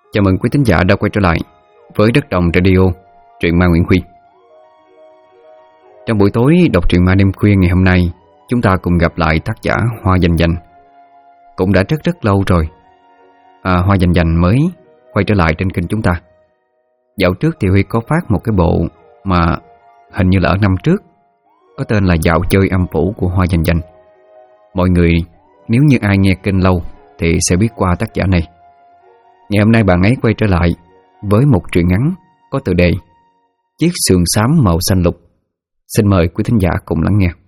Chào mừng quý thính giả đã quay trở lại với Đất Đồng Radio, truyện ma Nguyễn Huy. Trong buổi tối đọc truyện ma đêm khuya ngày hôm nay, chúng ta cùng gặp lại tác giả Hoa Dành Dành. Cũng đã rất lâu rồi Hoa Dành Dành mới quay trở lại trên kênh chúng ta. Dạo trước thì Huy có phát một cái bộ mà hình như là ở năm trước, có tên là Dạo Chơi Âm Phủ của Hoa Dành Dành. Mọi người nếu như ai nghe kênh lâu thì sẽ biết qua tác giả này. Ngày hôm nay bạn ấy quay trở lại với một truyện ngắn có tựa đề Chiếc sườn xám màu xanh lục. Xin mời quý thính giả cùng lắng nghe.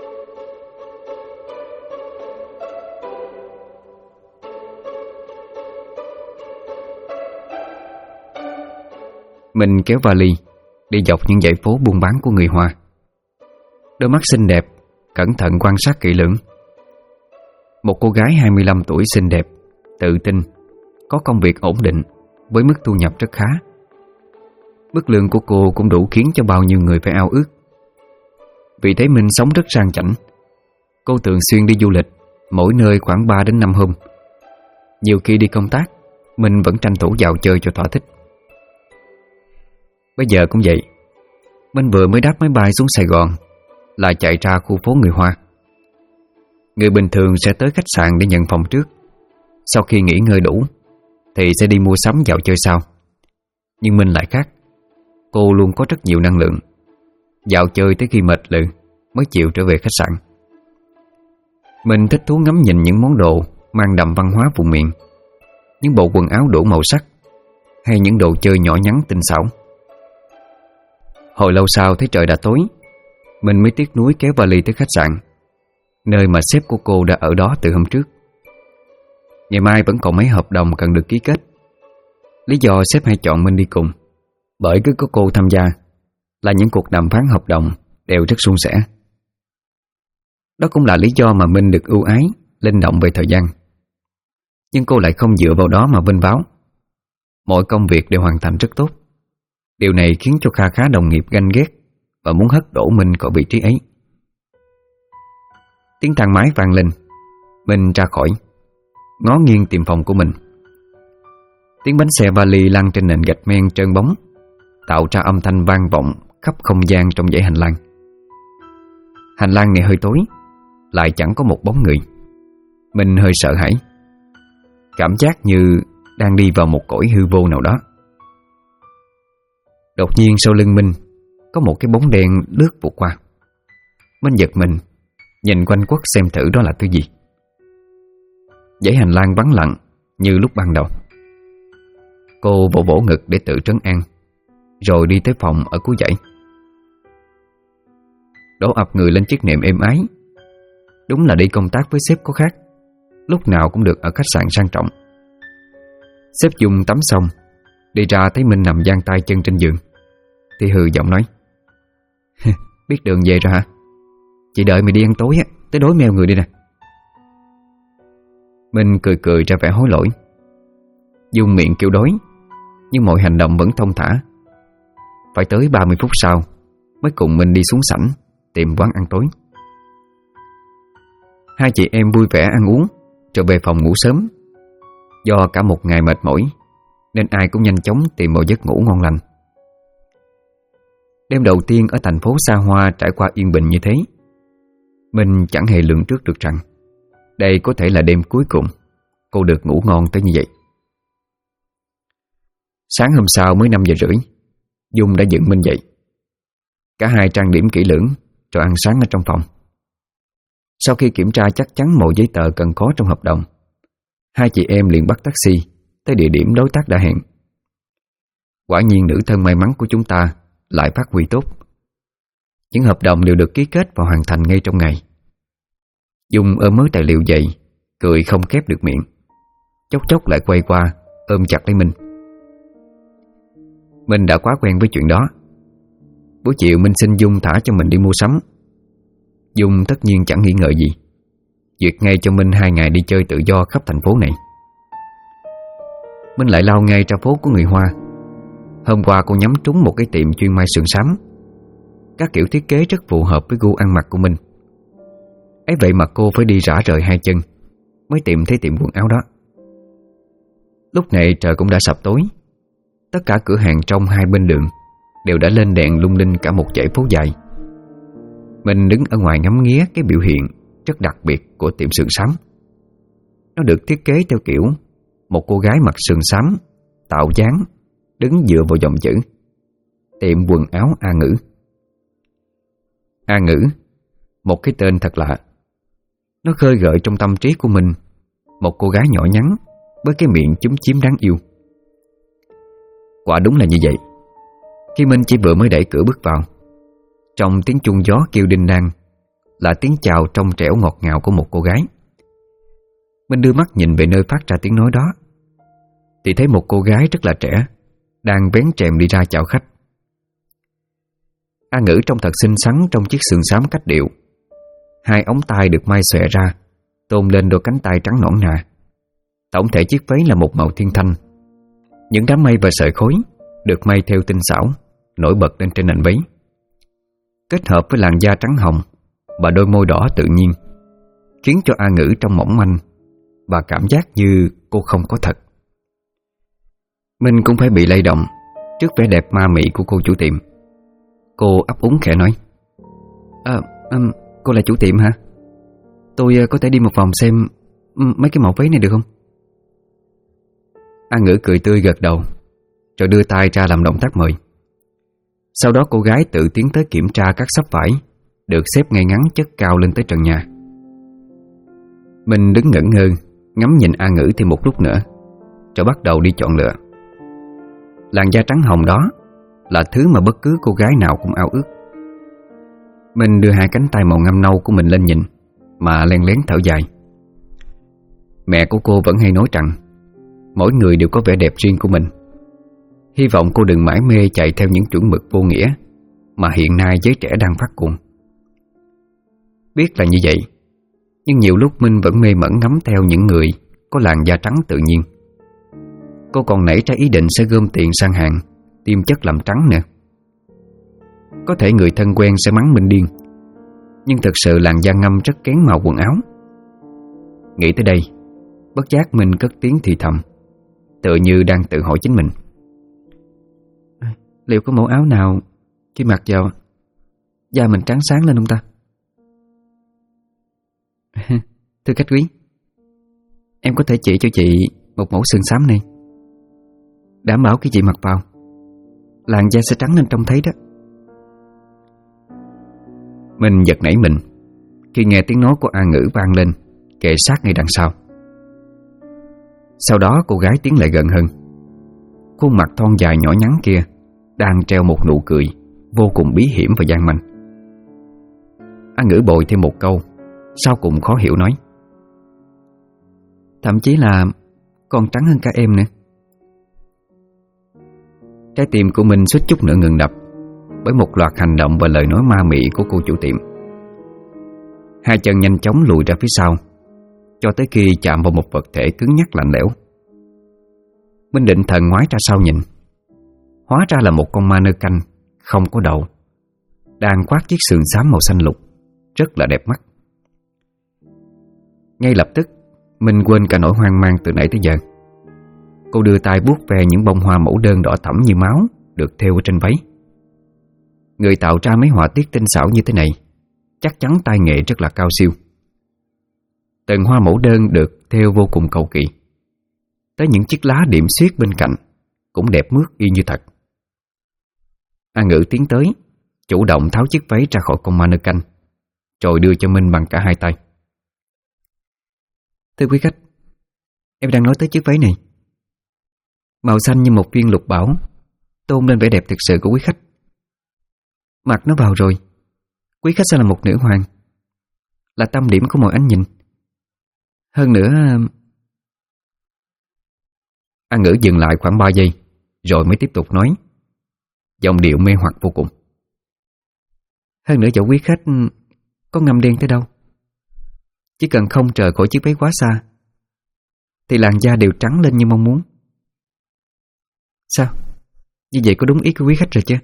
Mình kéo vali đi dọc những dãy phố buôn bán của người Hoa. Đôi mắt xinh đẹp cẩn thận quan sát kỹ lưỡng. Một cô gái 25 tuổi xinh đẹp, tự tin, có công việc ổn định với mức thu nhập rất khá. Mức lương của cô cũng đủ khiến cho bao nhiêu người phải ao ước. Vì thế mình sống rất sang chảnh. Cô thường xuyên đi du lịch, mỗi nơi khoảng 3 đến 5 hôm. Nhiều khi đi công tác, mình vẫn tranh thủ dạo chơi cho thỏa thích. Bây giờ cũng vậy. Mình vừa mới đáp máy bay xuống Sài Gòn, lại chạy ra khu phố người Hoa. Người bình thường sẽ tới khách sạn để nhận phòng trước. Sau khi nghỉ ngơi đủ thì sẽ đi mua sắm dạo chơi sau. Nhưng mình lại khác. Cô luôn có rất nhiều năng lượng. Dạo chơi tới khi mệt lự mới chịu trở về khách sạn. Mình thích thú ngắm nhìn những món đồ mang đậm văn hóa vùng miền, những bộ quần áo đủ màu sắc, hay những đồ chơi nhỏ nhắn tinh xảo. Hồi lâu sau thấy trời đã tối, mình mới tiếc nuối kéo vali tới khách sạn, nơi mà sếp của cô đã ở đó từ hôm trước. Ngày mai vẫn còn mấy hợp đồng cần được ký kết. Lý do sếp hay chọn mình đi cùng bởi cứ có cô tham gia là những cuộc đàm phán hợp đồng đều rất suôn sẻ. Đó cũng là lý do mà Minh được ưu ái, linh động về thời gian. Nhưng cô lại không dựa vào đó mà vênh váo. Mọi công việc đều hoàn thành rất tốt. Điều này khiến cho kha khá đồng nghiệp ganh ghét và muốn hất đổ Minh khỏi vị trí ấy. Tiếng thang máy vang lên. Minh ra khỏi, ngó nghiêng tìm phòng của mình. Tiếng bánh xe vali lăn trên nền gạch men trơn bóng, tạo ra âm thanh vang vọng khắp không gian trong dãy hành lang. Hành lang này hơi tối, lại chẳng có một bóng người. Mình hơi sợ hãi, cảm giác như đang đi vào một cõi hư vô nào đó. Đột nhiên sau lưng Minh có một cái bóng đen lướt vụt qua. Minh giật mình, nhìn quanh quất xem thử đó là thứ gì. Dãy hành lang vắng lặng như lúc ban đầu. Cô vỗ vỗ ngực để tự trấn an, rồi đi tới phòng ở cuối dãy. Đổ ập người lên chiếc nệm êm ái. Đúng là đi công tác với sếp có khác, lúc nào cũng được ở khách sạn sang trọng. Sếp Dung tắm xong đi ra thấy Minh nằm dang tay chân trên giường thì hừ giọng nói: Biết đường về rồi hả? Chị đợi mày đi ăn tối á, tới đói meo người đi nè. Minh cười cười ra vẻ hối lỗi. Dung miệng kêu đói, nhưng mọi hành động vẫn thong thả. Phải tới 30 phút sau mới cùng Minh đi xuống sảnh tìm quán ăn tối. Hai chị em vui vẻ ăn uống rồi về phòng ngủ sớm. Do cả một ngày mệt mỏi nên ai cũng nhanh chóng tìm một giấc ngủ ngon lành. Đêm đầu tiên ở thành phố xa hoa trải qua yên bình như thế, Minh chẳng hề lường trước được rằng đây có thể là đêm cuối cùng cô được ngủ ngon tới như vậy. Sáng hôm sau mới 5 giờ rưỡi, Dung đã dựng Minh dậy. Cả hai trang điểm kỹ lưỡng rồi ăn sáng ở trong phòng. Sau khi kiểm tra chắc chắn mọi giấy tờ cần có trong hợp đồng, hai chị em liền bắt taxi tới địa điểm đối tác đã hẹn. Quả nhiên nữ thân may mắn của chúng ta lại phát huy tốt. Những hợp đồng đều được ký kết và hoàn thành ngay trong ngày. Dung ôm mớ tài liệu dậy, cười không khép được miệng. Chốc chốc lại quay qua ôm chặt lấy Minh. Mình đã quá quen với chuyện đó. Buổi chiều Minh xin Dung thả cho mình đi mua sắm. Dung tất nhiên chẳng nghĩ ngợi gì, duyệt ngay cho Minh 2 ngày đi chơi tự do khắp thành phố này. Minh lại lao ngay ra phố của người Hoa. Hôm qua cô nhắm trúng một cái tiệm chuyên may sườn xám. Các kiểu thiết kế rất phù hợp với gu ăn mặc của Minh. Ấy vậy mà cô phải đi rã rời 2 chân mới tìm thấy tiệm quần áo đó. Lúc này trời cũng đã sập tối. Tất cả cửa hàng trong hai bên đường đều đã lên đèn lung linh cả một dãy phố dài. Mình đứng ở ngoài ngắm nghía cái biểu hiện rất đặc biệt của tiệm sườn xám. Nó được thiết kế theo kiểu một cô gái mặc sườn xám, tạo dáng, đứng dựa vào dòng chữ tiệm quần áo A Ngữ. A Ngữ, một cái tên thật lạ. Nó khơi gợi trong tâm trí của mình một cô gái nhỏ nhắn với cái miệng chúm chím đáng yêu. Quả đúng là như vậy. Khi Minh chỉ vừa mới đẩy cửa bước vào, trong tiếng chuông gió kêu đinh đang là tiếng chào trong trẻo ngọt ngào của một cô gái. Minh đưa mắt nhìn về nơi phát ra tiếng nói đó, thì thấy một cô gái rất là trẻ đang vén rèm đi ra chào khách. A Ngữ trông thật xinh xắn trong chiếc sườn xám cách điệu. Hai ống tay được may xòe ra, tôn lên đôi cánh tay trắng nõn nà. Tổng thể chiếc váy là một màu thiên thanh. Những đám mây và sợi khối được may theo tinh xảo, nổi bật lên trên nền váy, kết hợp với làn da trắng hồng và đôi môi đỏ tự nhiên, khiến cho A Ngữ trông mỏng manh và cảm giác như cô không có thật. Minh cũng phải bị lay động trước vẻ đẹp ma mị của cô chủ tiệm. Cô ấp úng khẽ nói: cô là chủ tiệm hả? Tôi có thể đi một vòng xem mấy cái mẫu váy này được không? A Ngữ cười tươi gật đầu, rồi đưa tay ra làm động tác mời. Sau đó cô gái tự tiến tới kiểm tra các xấp vải được xếp ngay ngắn chất cao lên tới trần nhà. Mình đứng ngẩn ngơ ngắm nhìn A Ngữ thêm một lúc nữa, rồi bắt đầu đi chọn lựa. Làn da trắng hồng đó là thứ mà bất cứ cô gái nào cũng ao ước. Mình đưa hai cánh tay màu ngăm nâu của mình lên nhìn, mà len lén thở dài. Mẹ của cô vẫn hay nói rằng mỗi người đều có vẻ đẹp riêng của mình. Hy vọng cô đừng mãi mê chạy theo những chuẩn mực vô nghĩa mà hiện nay giới trẻ đang phát cuồng. Biết là như vậy, nhưng nhiều lúc Minh vẫn mê mẩn ngắm theo những người có làn da trắng tự nhiên. Cô còn nảy ra ý định sẽ gom tiền sang hàng tiêm chất làm trắng nữa. Có thể người thân quen sẽ mắng Minh điên, nhưng thực sự làn da ngâm rất kén màu quần áo. Nghĩ tới đây, bất giác Minh cất tiếng thì thầm, tựa như đang tự hỏi chính mình: liệu có mẫu áo nào khi mặc vào da mình trắng sáng lên không ta? Thưa khách quý, em có thể chỉ cho chị một mẫu sườn xám này. Đảm bảo khi chị mặc vào, làn da sẽ trắng lên trông thấy đó. Mình giật nảy mình khi nghe tiếng nói của A Ngữ vang lên kề sát ngay đằng sau. Sau đó cô gái tiến lại gần hơn. Khuôn mặt thon dài nhỏ nhắn kia đang treo một nụ cười vô cùng bí hiểm và gian manh. A Ngữ bồi thêm một câu, sau cùng khó hiểu nói: thậm chí là còn trắng hơn cả em nữa. Trái tim của mình suýt chút nữa ngừng đập bởi một loạt hành động và lời nói ma mị của cô chủ tiệm. Hai chân nhanh chóng lùi ra phía sau, cho tới khi chạm vào một vật thể cứng nhắc lạnh lẽo. Minh định thần ngoái ra sau nhìn. Hóa ra là một con ma nơ canh không có đầu, đang khoác chiếc sườn xám màu xanh lục, rất là đẹp mắt. Ngay lập tức Minh quên cả nỗi hoang mang từ nãy tới giờ. Cô đưa tay vuốt về những bông hoa mẫu đơn đỏ thẫm như máu được thêu ở trên váy. Người tạo ra mấy họa tiết tinh xảo như thế này chắc chắn tay nghệ rất là cao siêu. Từng hoa mẫu đơn được thêu vô cùng cầu kỳ, tới những chiếc lá điểm xuyết bên cạnh cũng đẹp mướt y như thật. A Ngữ tiến tới, chủ động tháo chiếc váy ra khỏi con ma nơ canh, rồi đưa cho Minh bằng cả hai tay. Thưa quý khách, em đang nói tới chiếc váy này. Màu xanh như một viên lục bảo, tôn lên vẻ đẹp thực sự của quý khách. Mặc nó vào rồi, quý khách sẽ là một nữ hoàng, là tâm điểm của mọi ánh nhìn. Hơn nữa... A Ngữ dừng lại khoảng 3 giây, rồi mới tiếp tục nói, giọng điệu mê hoặc vô cùng. Hơn nữa dẫu quý khách có ngăm đen tới đâu, chỉ cần không rời khỏi chiếc váy quá xa, thì làn da đều trắng lên như mong muốn. Sao? Như vậy có đúng ý của quý khách rồi chứ?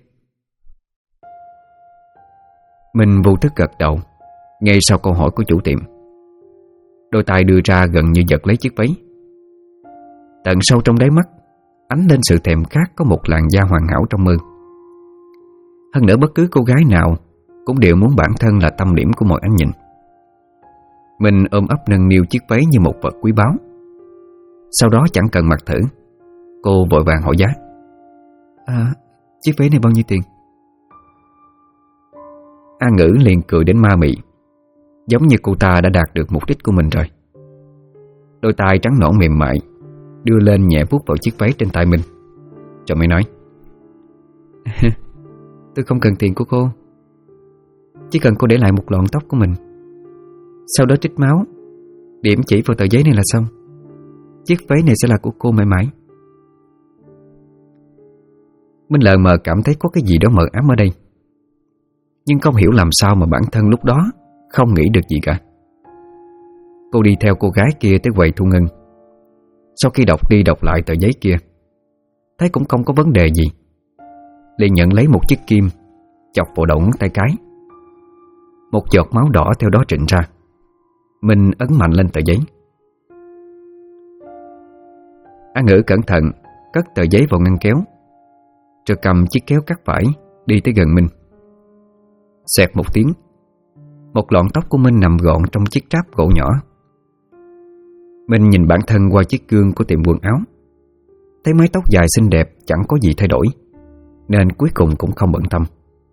Mình vô thức gật đầu ngay sau câu hỏi của chủ tiệm. Đôi tay đưa ra gần như giật lấy chiếc váy. Tận sâu trong đáy mắt ánh lên sự thèm khát có một làn da hoàn hảo trong mơ. Hơn nữa bất cứ cô gái nào cũng đều muốn bản thân là tâm điểm của mọi ánh nhìn. Mình ôm ấp nâng niu chiếc váy như một vật quý báu. Sau đó chẳng cần mặc thử, cô vội vàng hỏi giá. Chiếc váy này bao nhiêu tiền? A Ngữ liền cười đến ma mị, giống như cô ta đã đạt được mục đích của mình rồi. Đôi tay trắng nõn mềm mại đưa lên nhẹ vuốt vào chiếc váy trên tay mình, rồi mới nói. Tôi không cần tiền của cô, chỉ cần cô để lại một lọn tóc của mình, sau đó trích máu, điểm chỉ vào tờ giấy này là xong. Chiếc váy này sẽ là của cô mãi mãi. Minh lờ mờ cảm thấy có cái gì đó mờ ám ở đây, nhưng không hiểu làm sao mà bản thân lúc đó không nghĩ được gì cả. Cô đi theo cô gái kia tới quầy thu ngân. Sau khi đọc đi đọc lại tờ giấy kia, thấy cũng không có vấn đề gì, liền nhận lấy một chiếc kim, chọc vào đầu ngón tay cái. Một giọt máu đỏ theo đó trịnh ra. Mình ấn mạnh lên tờ giấy. A Ngữ cẩn thận cất tờ giấy vào ngăn kéo, rồi cầm chiếc kéo cắt vải đi tới gần Minh. Xẹt một tiếng, một lọn tóc của Minh nằm gọn trong chiếc tráp gỗ nhỏ. Minh nhìn bản thân qua chiếc gương của tiệm quần áo, thấy mái tóc dài xinh đẹp chẳng có gì thay đổi, nên cuối cùng cũng không bận tâm.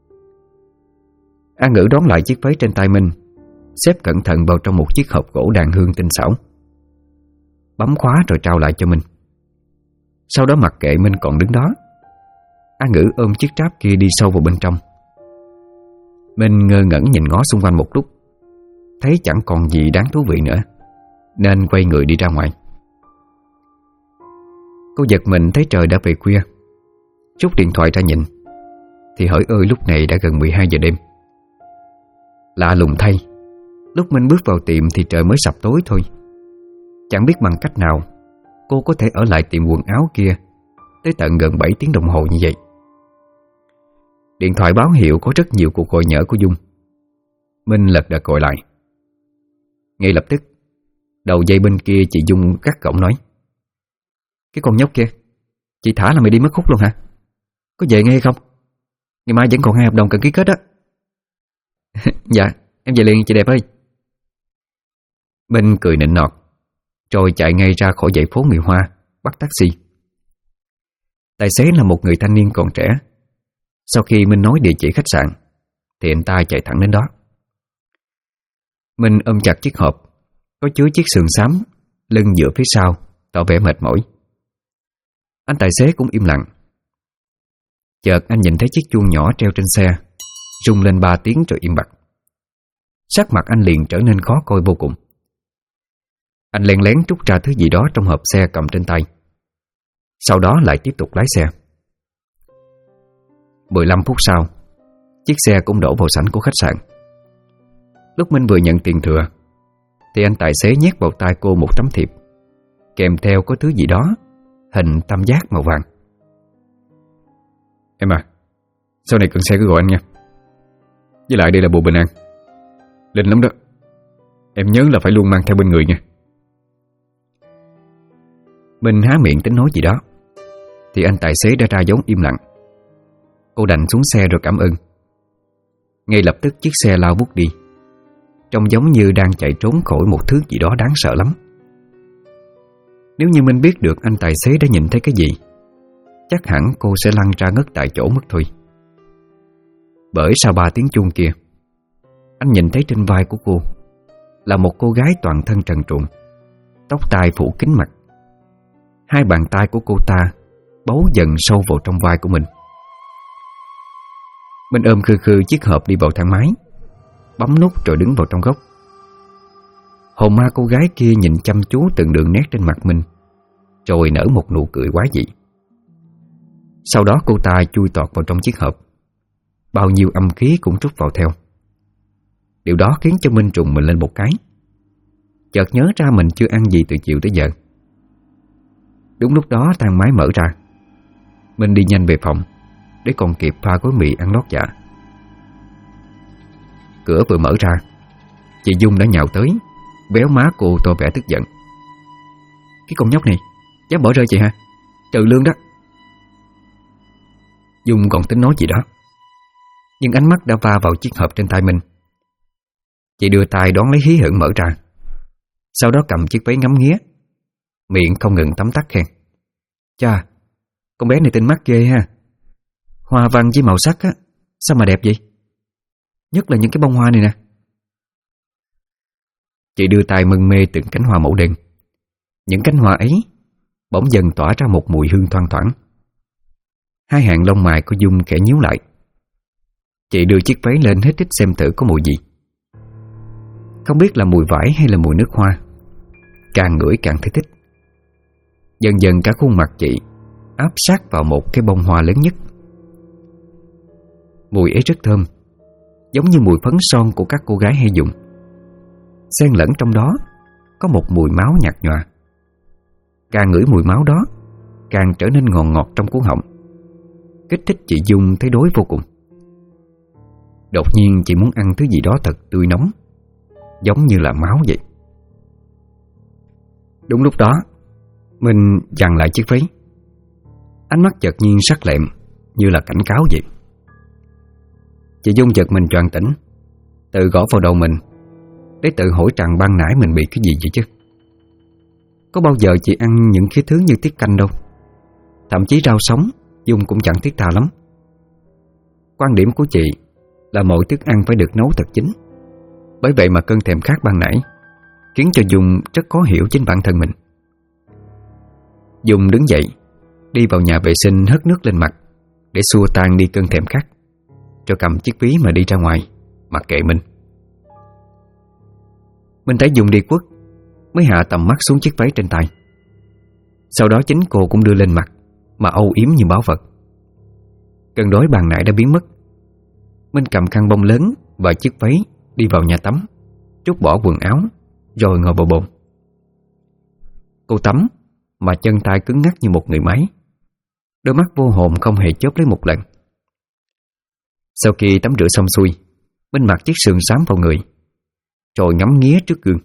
A Ngữ đón lại chiếc váy trên tay Minh, xếp cẩn thận vào trong một chiếc hộp gỗ đàn hương tinh xảo, bấm khóa rồi trao lại cho Minh. Sau đó mặc kệ Minh còn đứng đó, A Ngữ ôm chiếc tráp kia đi sâu vào bên trong. Minh ngơ ngẩn nhìn ngó xung quanh một lúc, thấy chẳng còn gì đáng thú vị nữa, nên quay người đi ra ngoài. Cô giật mình thấy trời đã về khuya, rút điện thoại ra nhìn, thì hỡi ơi lúc này đã gần 12 giờ đêm. Lạ lùng thay, lúc Minh bước vào tiệm thì trời mới sập tối thôi. Chẳng biết bằng cách nào cô có thể ở lại tiệm quần áo kia tới tận gần 7 tiếng đồng hồ như vậy. Điện thoại báo hiệu có rất nhiều cuộc gọi nhỡ của Dung. Minh lật đật gọi lại. Ngay lập tức, đầu dây bên kia chị Dung cắt cổng nói. Cái con nhóc kia, chị thả là mày đi mất hút luôn hả? Có về ngay không? Ngày mai vẫn còn 2 hợp đồng cần ký kết á. Dạ, em về liền chị đẹp ơi. Minh cười nịnh nọt, rồi chạy ngay ra khỏi dãy phố người Hoa, bắt taxi. Tài xế là một người thanh niên còn trẻ. Sau khi Minh nói địa chỉ khách sạn thì anh ta chạy thẳng đến đó. Minh ôm chặt chiếc hộp có chứa chiếc sườn xám, lưng dựa phía sau, tỏ vẻ mệt mỏi. Anh tài xế cũng im lặng. Chợt anh nhìn thấy chiếc chuông nhỏ treo trên xe rung lên 3 tiếng rồi im bặt. Sắc mặt anh liền trở nên khó coi vô cùng. Anh len lén trút ra thứ gì đó trong hộp xe cầm trên tay, sau đó lại tiếp tục lái xe. 15 phút sau, chiếc xe cũng đổ vào sảnh của khách sạn. Lúc Minh vừa nhận tiền thừa thì anh tài xế nhét vào tay cô một tấm thiệp, kèm theo có thứ gì đó hình tam giác màu vàng. Em à, sau này cần xe cứ gọi anh nha. Với lại đây là bùa bình an, linh lắm đó. Em nhớ là phải luôn mang theo bên người nha. Minh há miệng tính nói gì đó thì anh tài xế đã ra dấu im lặng. Cô đành xuống xe rồi cảm ơn. Ngay lập tức chiếc xe lao vút đi, trông giống như đang chạy trốn khỏi một thứ gì đó đáng sợ lắm. Nếu như Minh biết được anh tài xế đã nhìn thấy cái gì, chắc hẳn cô sẽ lăn ra ngất tại chỗ mất thôi. Bởi sau 3 tiếng chuông kia, anh nhìn thấy trên vai của cô là một cô gái toàn thân trần truồng, tóc tai phủ kín mặt. Hai bàn tay của cô ta bấu dần sâu vào trong vai của mình. Minh ôm khư khư chiếc hộp đi vào thang máy, bấm nút rồi đứng vào trong góc. Hồn ma cô gái kia nhìn chăm chú từng đường nét trên mặt mình, rồi nở một nụ cười quái dị. Sau đó cô ta chui tọt vào trong chiếc hộp, bao nhiêu âm khí cũng trút vào theo. Điều đó khiến cho Minh trùng mình lên một cái, chợt nhớ ra mình chưa ăn gì từ chiều tới giờ. Đúng lúc đó thang máy mở ra. Minh đi nhanh về phòng để còn kịp pha gói mì ăn lót dạ. Cửa vừa mở ra, chị Dung đã nhào tới, véo má cô to vẻ tức giận. Cái con nhóc này, Dám bỏ rơi chị hả? Trừ lương đó. Dung còn tính nói gì đó, nhưng ánh mắt đã va vào chiếc hộp trên tay mình. Chị đưa tay đón lấy hí hửng mở ra, sau đó cầm chiếc váy ngắm nghía, miệng không ngừng tấm tắc khen: Chà, con bé này tinh mắt ghê ha. Hoa văn với màu sắc á, sao mà đẹp vậy? Nhất là những cái bông hoa này nè. Chị đưa tay mân mê từng cánh hoa mẫu đơn. Những cánh hoa ấy bỗng dần tỏa ra một mùi hương thoang thoảng. Hai hàng lông mày của Dung khẽ nhíu lại. Chị đưa chiếc váy lên hết thích xem thử có mùi gì. Không biết là mùi vải hay là mùi nước hoa. Càng ngửi càng thấy thích. Dần dần cả khuôn mặt chị áp sát vào một cái bông hoa lớn nhất. Mùi ấy rất thơm, giống như mùi phấn son của các cô gái hay dùng. Xen lẫn trong đó có một mùi máu nhạt nhòa. Càng ngửi mùi máu đó, càng trở nên ngọt ngọt trong cuống họng, kích thích chị Dung thấy đói vô cùng. Đột nhiên chị muốn ăn thứ gì đó thật tươi nóng, giống như là máu vậy. Đúng lúc đó, mình giằng lại chiếc váy. Ánh mắt chợt nhiên sắc lẹm, như là cảnh cáo vậy. Chị Dung giật mình choàng tỉnh, tự gõ vào đầu mình để tự hỏi rằng ban nãy mình bị cái gì vậy chứ. Có bao giờ chị ăn những cái thứ như tiết canh đâu. Thậm chí rau sống Dung cũng chẳng thiết tha lắm. Quan điểm của chị là mọi thức ăn phải được nấu thật chín. Bởi vậy mà cơn thèm khát ban nãy khiến cho Dung rất khó hiểu chính bản thân mình. Dung đứng dậy, đi vào nhà vệ sinh hất nước lên mặt để xua tan đi cơn thèm khát, rồi cầm chiếc ví mà đi ra ngoài, mặc kệ Mình thấy Dung đi quất mới hạ tầm mắt xuống chiếc váy trên tay. Sau đó chính cô cũng đưa lên mặt mà âu yếm như báu vật. Cơn đói ban nãy đã biến mất. Minh cầm khăn bông lớn và chiếc váy đi vào nhà tắm, trút bỏ quần áo rồi ngồi vào bồn. Cô tắm mà chân tay cứng ngắc như một người máy, đôi mắt vô hồn không hề chớp lấy một lần. Sau khi tắm rửa xong xuôi, Minh mặc chiếc sườn xám vào người, rồi ngắm nghía trước gương.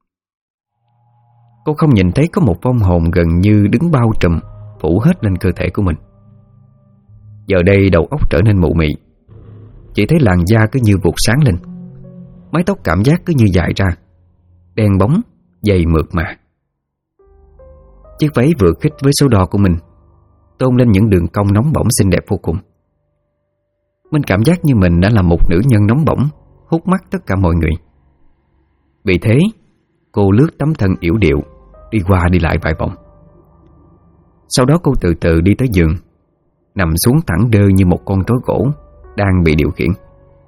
Cô không nhìn thấy có một vong hồn gần như đứng bao trùm phủ hết lên cơ thể của mình. Giờ đây đầu óc trở nên mụ mị, chỉ thấy làn da cứ như vụt sáng lên, mái tóc cảm giác cứ như dài ra, đen bóng, dày mượt mà. Chiếc váy vừa khít với số đo của mình, tôn lên những đường cong nóng bỏng xinh đẹp vô cùng. Mình cảm giác như mình đã là một nữ nhân nóng bỏng, hút mắt tất cả mọi người. Vì thế, cô lướt tấm thân yểu điệu, đi qua đi lại vài vòng. Sau đó cô từ từ đi tới giường, nằm xuống thẳng đơ như một con rối gỗ đang bị điều khiển.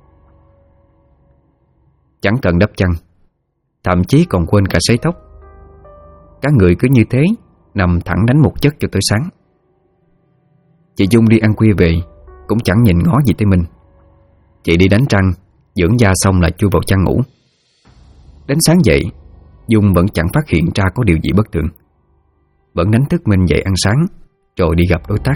Chẳng cần đắp chăn, thậm chí còn quên cả sấy tóc. Cả người cứ như thế nằm thẳng đánh một giấc cho tới sáng. Chị Dung đi ăn khuya về cũng chẳng nhìn ngó gì tới mình. Chị đi đánh răng, dưỡng da xong là chui vào chăn ngủ. Đến sáng dậy, Dung vẫn chẳng phát hiện ra có điều gì bất thường, vẫn đánh thức mình dậy ăn sáng, rồi đi gặp đối tác.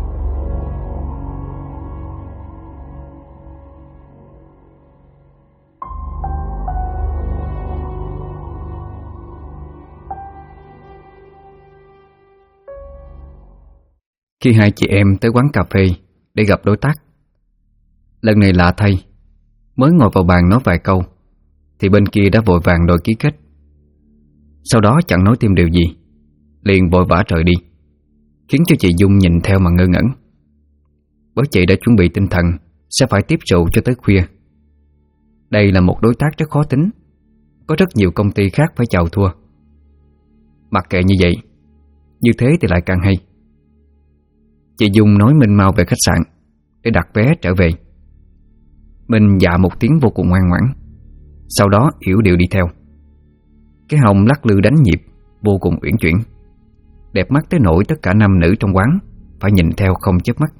Khi hai chị em tới quán cà phê để gặp đối tác, lần này lạ thay, mới ngồi vào bàn nói vài câu thì bên kia đã vội vàng đòi ký kết. Sau đó chẳng nói thêm điều gì, liền vội vã rời đi, khiến cho chị Dung nhìn theo mà ngơ ngẩn. Bởi chị đã chuẩn bị tinh thần sẽ phải tiếp rượu cho tới khuya. Đây là một đối tác rất khó tính, có rất nhiều công ty khác phải chào thua. Mặc kệ như vậy, như thế thì lại càng hay. Chị Dung nói Minh mau về khách sạn để đặt vé trở về. Minh dạ một tiếng vô cùng ngoan ngoãn, sau đó yểu điệu đi theo. Cái hông lắc lư đánh nhịp vô cùng uyển chuyển, đẹp mắt tới nỗi tất cả nam nữ trong quán phải nhìn theo không chớp mắt.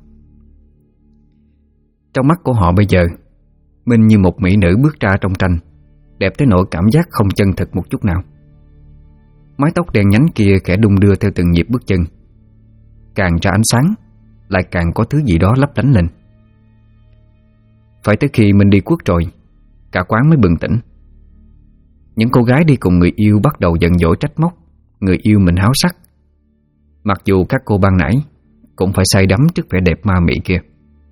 Trong mắt của họ bây giờ, Minh như một mỹ nữ bước ra trong tranh, đẹp tới nỗi cảm giác không chân thực một chút nào. Mái tóc đen nhánh kia khẽ đung đưa theo từng nhịp bước chân, càng ra ánh sáng lại càng có thứ gì đó lấp lánh lên. Phải tới khi Minh đi quất rồi, cả quán mới bừng tỉnh. Những cô gái đi cùng người yêu bắt đầu giận dỗi trách móc người yêu mình háo sắc. Mặc dù các cô ban nãy cũng phải say đắm trước vẻ đẹp ma mị kia.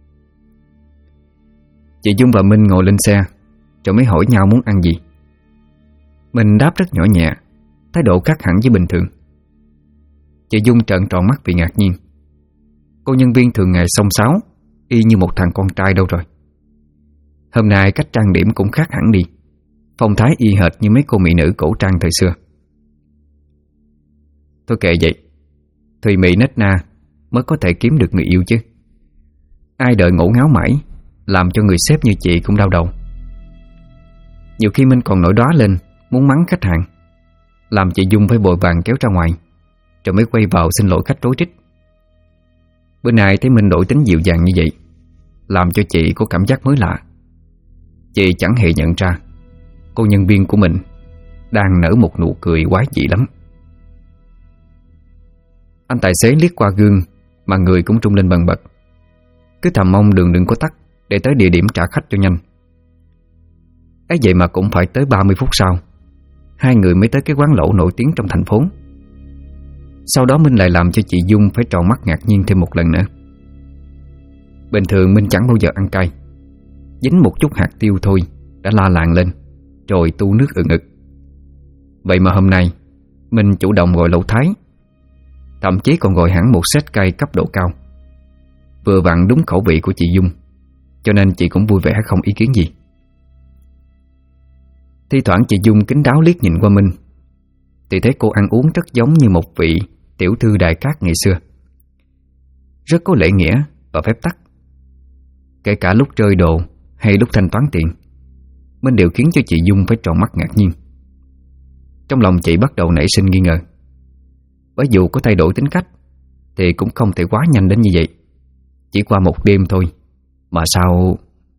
Chị Dung và Minh ngồi lên xe rồi mới hỏi nhau muốn ăn gì. Mình đáp rất nhỏ nhẹ, thái độ khác hẳn với bình thường. Chị Dung trợn tròn mắt vì ngạc nhiên. Cô nhân viên thường ngày xông xáo, y như một thằng con trai đâu rồi. Hôm nay cách trang điểm cũng khác hẳn đi, phong thái y hệt như mấy cô mỹ nữ cổ trang thời xưa. Thôi kệ vậy, thùy mị nết na mới có thể kiếm được người yêu chứ. Ai đợi ngổ ngáo mãi, làm cho người sếp như chị cũng đau đầu. Nhiều khi Minh còn nổi đóa lên muốn mắng khách hàng, làm chị Dung phải vội vàng kéo ra ngoài, rồi mới quay vào xin lỗi khách rối rít. Bữa nay thấy Minh đổi tính dịu dàng như vậy, làm cho chị có cảm giác mới lạ. Chị chẳng hề nhận ra cô nhân viên của mình đang nở một nụ cười quái dị lắm. Anh tài xế liếc qua gương mà người cũng trung lên bần bật, cứ thầm mong đường đừng có tắc để tới địa điểm trả khách cho nhanh. Ấy vậy mà cũng phải tới 30 phút sau, hai người mới tới cái quán lẩu nổi tiếng trong thành phố. Sau đó Minh lại làm cho chị Dung phải tròn mắt ngạc nhiên thêm một lần nữa. Bình thường Minh chẳng bao giờ ăn cay, dính một chút hạt tiêu thôi đã la làng lên, rồi tu nước ừng ực. Vậy mà hôm nay Minh chủ động gọi lẩu Thái, thậm chí còn gọi hẳn một set cay cấp độ cao, vừa vặn đúng khẩu vị của chị Dung, cho nên chị cũng vui vẻ không ý kiến gì. Thi thoảng chị Dung kín đáo liếc nhìn qua Minh, thì thấy cô ăn uống rất giống như một vị tiểu thư đại cát ngày xưa, rất có lễ nghĩa và phép tắc. Kể cả lúc rơi đồ hay lúc thanh toán tiền, Minh đều khiến cho chị Dung phải tròn mắt ngạc nhiên. Trong lòng chị bắt đầu nảy sinh nghi ngờ, bởi dù có thay đổi tính cách thì cũng không thể quá nhanh đến như vậy. Chỉ qua một đêm thôi mà sao...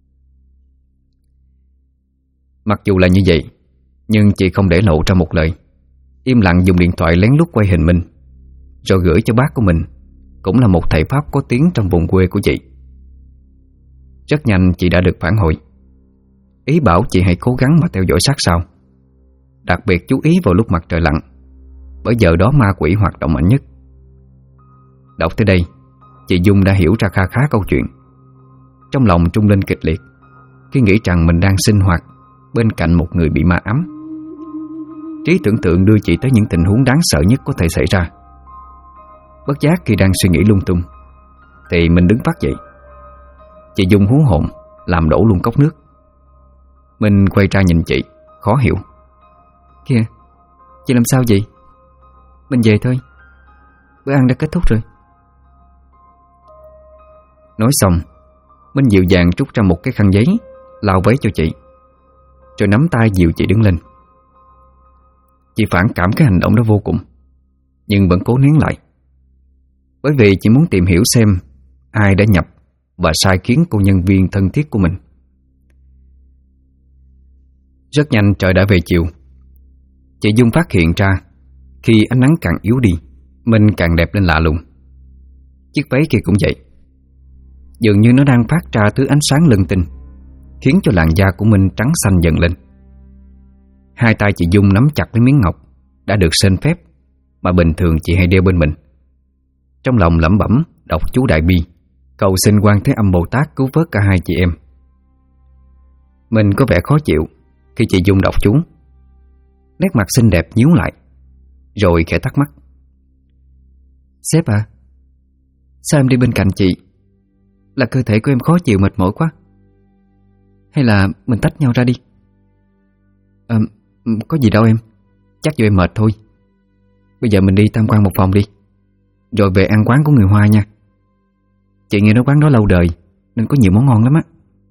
Mặc dù là như vậy, nhưng chị không để lộ ra một lời, im lặng dùng điện thoại lén lút quay hình Minh, rồi gửi cho bác của mình, cũng là một thầy Pháp có tiếng trong vùng quê của chị. Rất nhanh chị đã được phản hồi, ý bảo chị hãy cố gắng mà theo dõi sát sao, đặc biệt chú ý vào lúc mặt trời lặn, bởi giờ đó ma quỷ hoạt động mạnh nhất. Đọc tới đây, chị Dung đã hiểu ra kha khá câu chuyện. Trong lòng trung lên kịch liệt khi nghĩ rằng mình đang sinh hoạt bên cạnh một người bị ma ám. Trí tưởng tượng đưa chị tới những tình huống đáng sợ nhất có thể xảy ra. Bất giác khi đang suy nghĩ lung tung thì mình đứng phát dậy. Chị Dung hú hồn làm đổ luôn cốc nước. Mình quay ra nhìn chị, khó hiểu. Kìa, chị làm sao vậy? Mình về thôi, bữa ăn đã kết thúc rồi. Nói xong, Minh dịu dàng rút ra một cái khăn giấy, lau váy cho chị, rồi nắm tay dìu chị đứng lên. Chị phản cảm cái hành động đó vô cùng, nhưng vẫn cố nén lại, bởi vì chị muốn tìm hiểu xem ai đã nhập và sai khiến cô nhân viên thân thiết của mình. Rất nhanh trời đã về chiều. Chị Dung phát hiện ra khi ánh nắng càng yếu đi, Minh càng đẹp lên lạ lùng. Chiếc váy kia cũng vậy, dường như nó đang phát ra thứ ánh sáng lân tinh, khiến cho làn da của Minh trắng xanh dần lên. Hai tay chị Dung nắm chặt lấy miếng ngọc đã được sên phép mà bình thường chị hay đeo bên mình, trong lòng lẩm bẩm đọc chú Đại Bi, cầu xin Quan Thế Âm Bồ Tát cứu vớt cả hai chị em. Mình có vẻ khó chịu khi chị Dung đọc chú. Nét mặt xinh đẹp nhíu lại, rồi khẽ thắc mắc. Sếp à, sao em đi bên cạnh chị? Là cơ thể của em khó chịu mệt mỏi quá, hay là mình tách nhau ra đi? Có gì đâu em, chắc do em mệt thôi. Bây giờ mình đi tham quan một phòng đi, rồi về ăn quán của người Hoa nha. Chị nghe nói quán đó lâu đời nên có nhiều món ngon lắm á.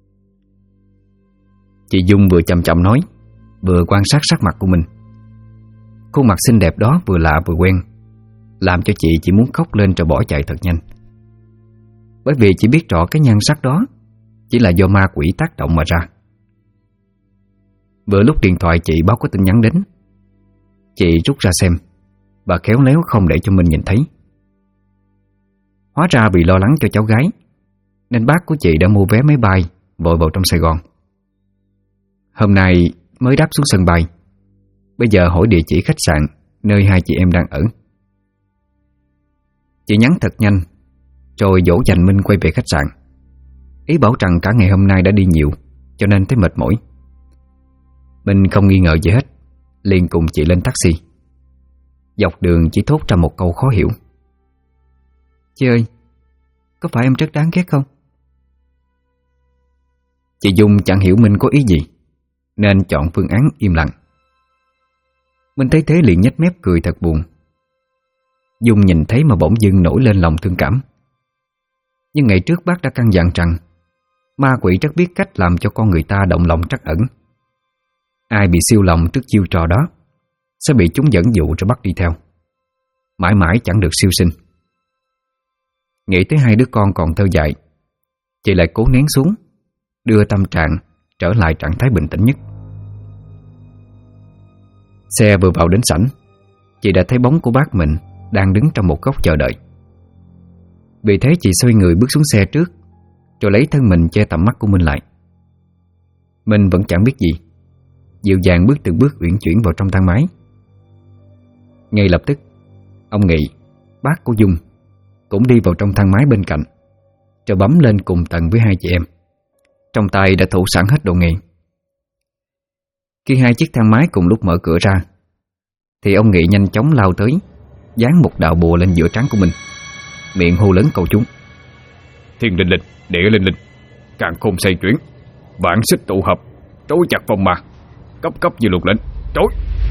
Chị Dung vừa chậm chậm nói, vừa quan sát sắc mặt của mình. Khuôn mặt xinh đẹp đó vừa lạ vừa quen, làm cho chị chỉ muốn khóc lên rồi bỏ chạy thật nhanh. Bởi vì chị biết rõ cái nhan sắc đó chỉ là do ma quỷ tác động mà ra. Vừa lúc điện thoại chị báo có tin nhắn đến, chị rút ra xem và khéo léo không để cho mình nhìn thấy. Hóa ra vì lo lắng cho cháu gái nên bác của chị đã mua vé máy bay vội vào trong Sài Gòn. Hôm nay mới đáp xuống sân bay, bây giờ hỏi địa chỉ khách sạn nơi hai chị em đang ở. Chị nhắn thật nhanh rồi dỗ dành Minh quay về khách sạn. Ý bảo rằng cả ngày hôm nay đã đi nhiều cho nên thấy mệt mỏi. Minh không nghi ngờ gì hết, liền cùng chị lên taxi. Dọc đường chỉ thốt ra một câu khó hiểu: "Chị ơi, có phải em rất đáng ghét không?" Chị Dung chẳng hiểu Minh có ý gì nên chọn phương án im lặng. Minh thấy thế liền nhếch mép cười thật buồn. Dung nhìn thấy mà bỗng dưng nổi lên lòng thương cảm. Nhưng ngày trước bác đã căn dặn rằng ma quỷ rất biết cách làm cho con người ta động lòng trắc ẩn. Ai bị siêu lòng trước chiêu trò đó sẽ bị chúng dẫn dụ rồi bắt đi theo, mãi mãi chẳng được siêu sinh. Nghĩ tới hai đứa con còn thơ dại, chị lại cố nén xuống, đưa tâm trạng trở lại trạng thái bình tĩnh nhất. Xe vừa vào đến sảnh, chị đã thấy bóng của bác mình đang đứng trong một góc chờ đợi. Vì thế chị xoay người bước xuống xe trước, rồi lấy thân mình che tầm mắt của Minh lại. Minh vẫn chẳng biết gì, dịu dàng bước từng bước uyển chuyển vào trong thang máy. Ngay lập tức, ông Nghị, bác của Dung, cũng đi vào trong thang máy bên cạnh, rồi bấm lên cùng tầng với hai chị em. Trong tay đã thủ sẵn hết đồ nghề. Khi hai chiếc thang máy cùng lúc mở cửa ra, thì ông Nghị nhanh chóng lao tới, dán một đạo bùa lên giữa trán của mình, miệng hô lớn cầu chúng: "Thiên linh linh, địa linh linh, càn khôn xoay chuyển, vạn xích tụ hợp, trói chặt vòng ma, cấp cấp như luật lệnh, trói!"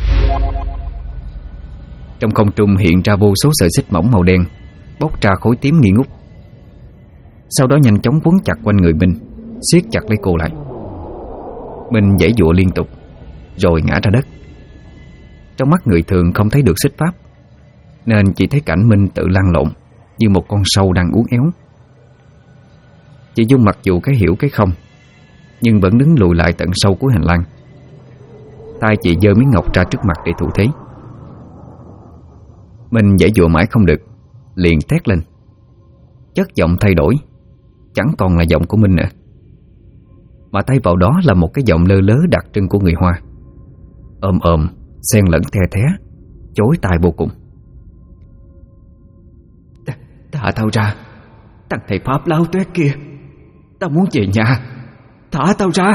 Trong không trung hiện ra vô số sợi xích mỏng màu đen, bốc ra khối tím nghi ngút. Sau đó nhanh chóng quấn chặt quanh người Minh, siết chặt lấy cô lại. Minh giãy giụa liên tục, rồi ngã ra đất. Trong mắt người thường không thấy được xích pháp, nên chỉ thấy cảnh Minh tự lăn lộn như một con sâu đang uốn éo. Chị Dung mặc dù cái hiểu cái không, nhưng vẫn đứng lùi lại tận sâu cuối hành lang. Tay chị giơ miếng ngọc ra trước mặt để thủ thế. Minh giãy giụa mãi không được, liền thét lên. Chất giọng thay đổi, chẳng còn là giọng của Minh nữa, mà thay vào đó là một cái giọng lơ lớ đặc trưng của người Hoa, ồm ồm, xen lẫn the thé, chối tai vô cùng: "Thả tao ra, thằng thầy Pháp láo tuét kia, tao muốn về nhà, thả tao ra."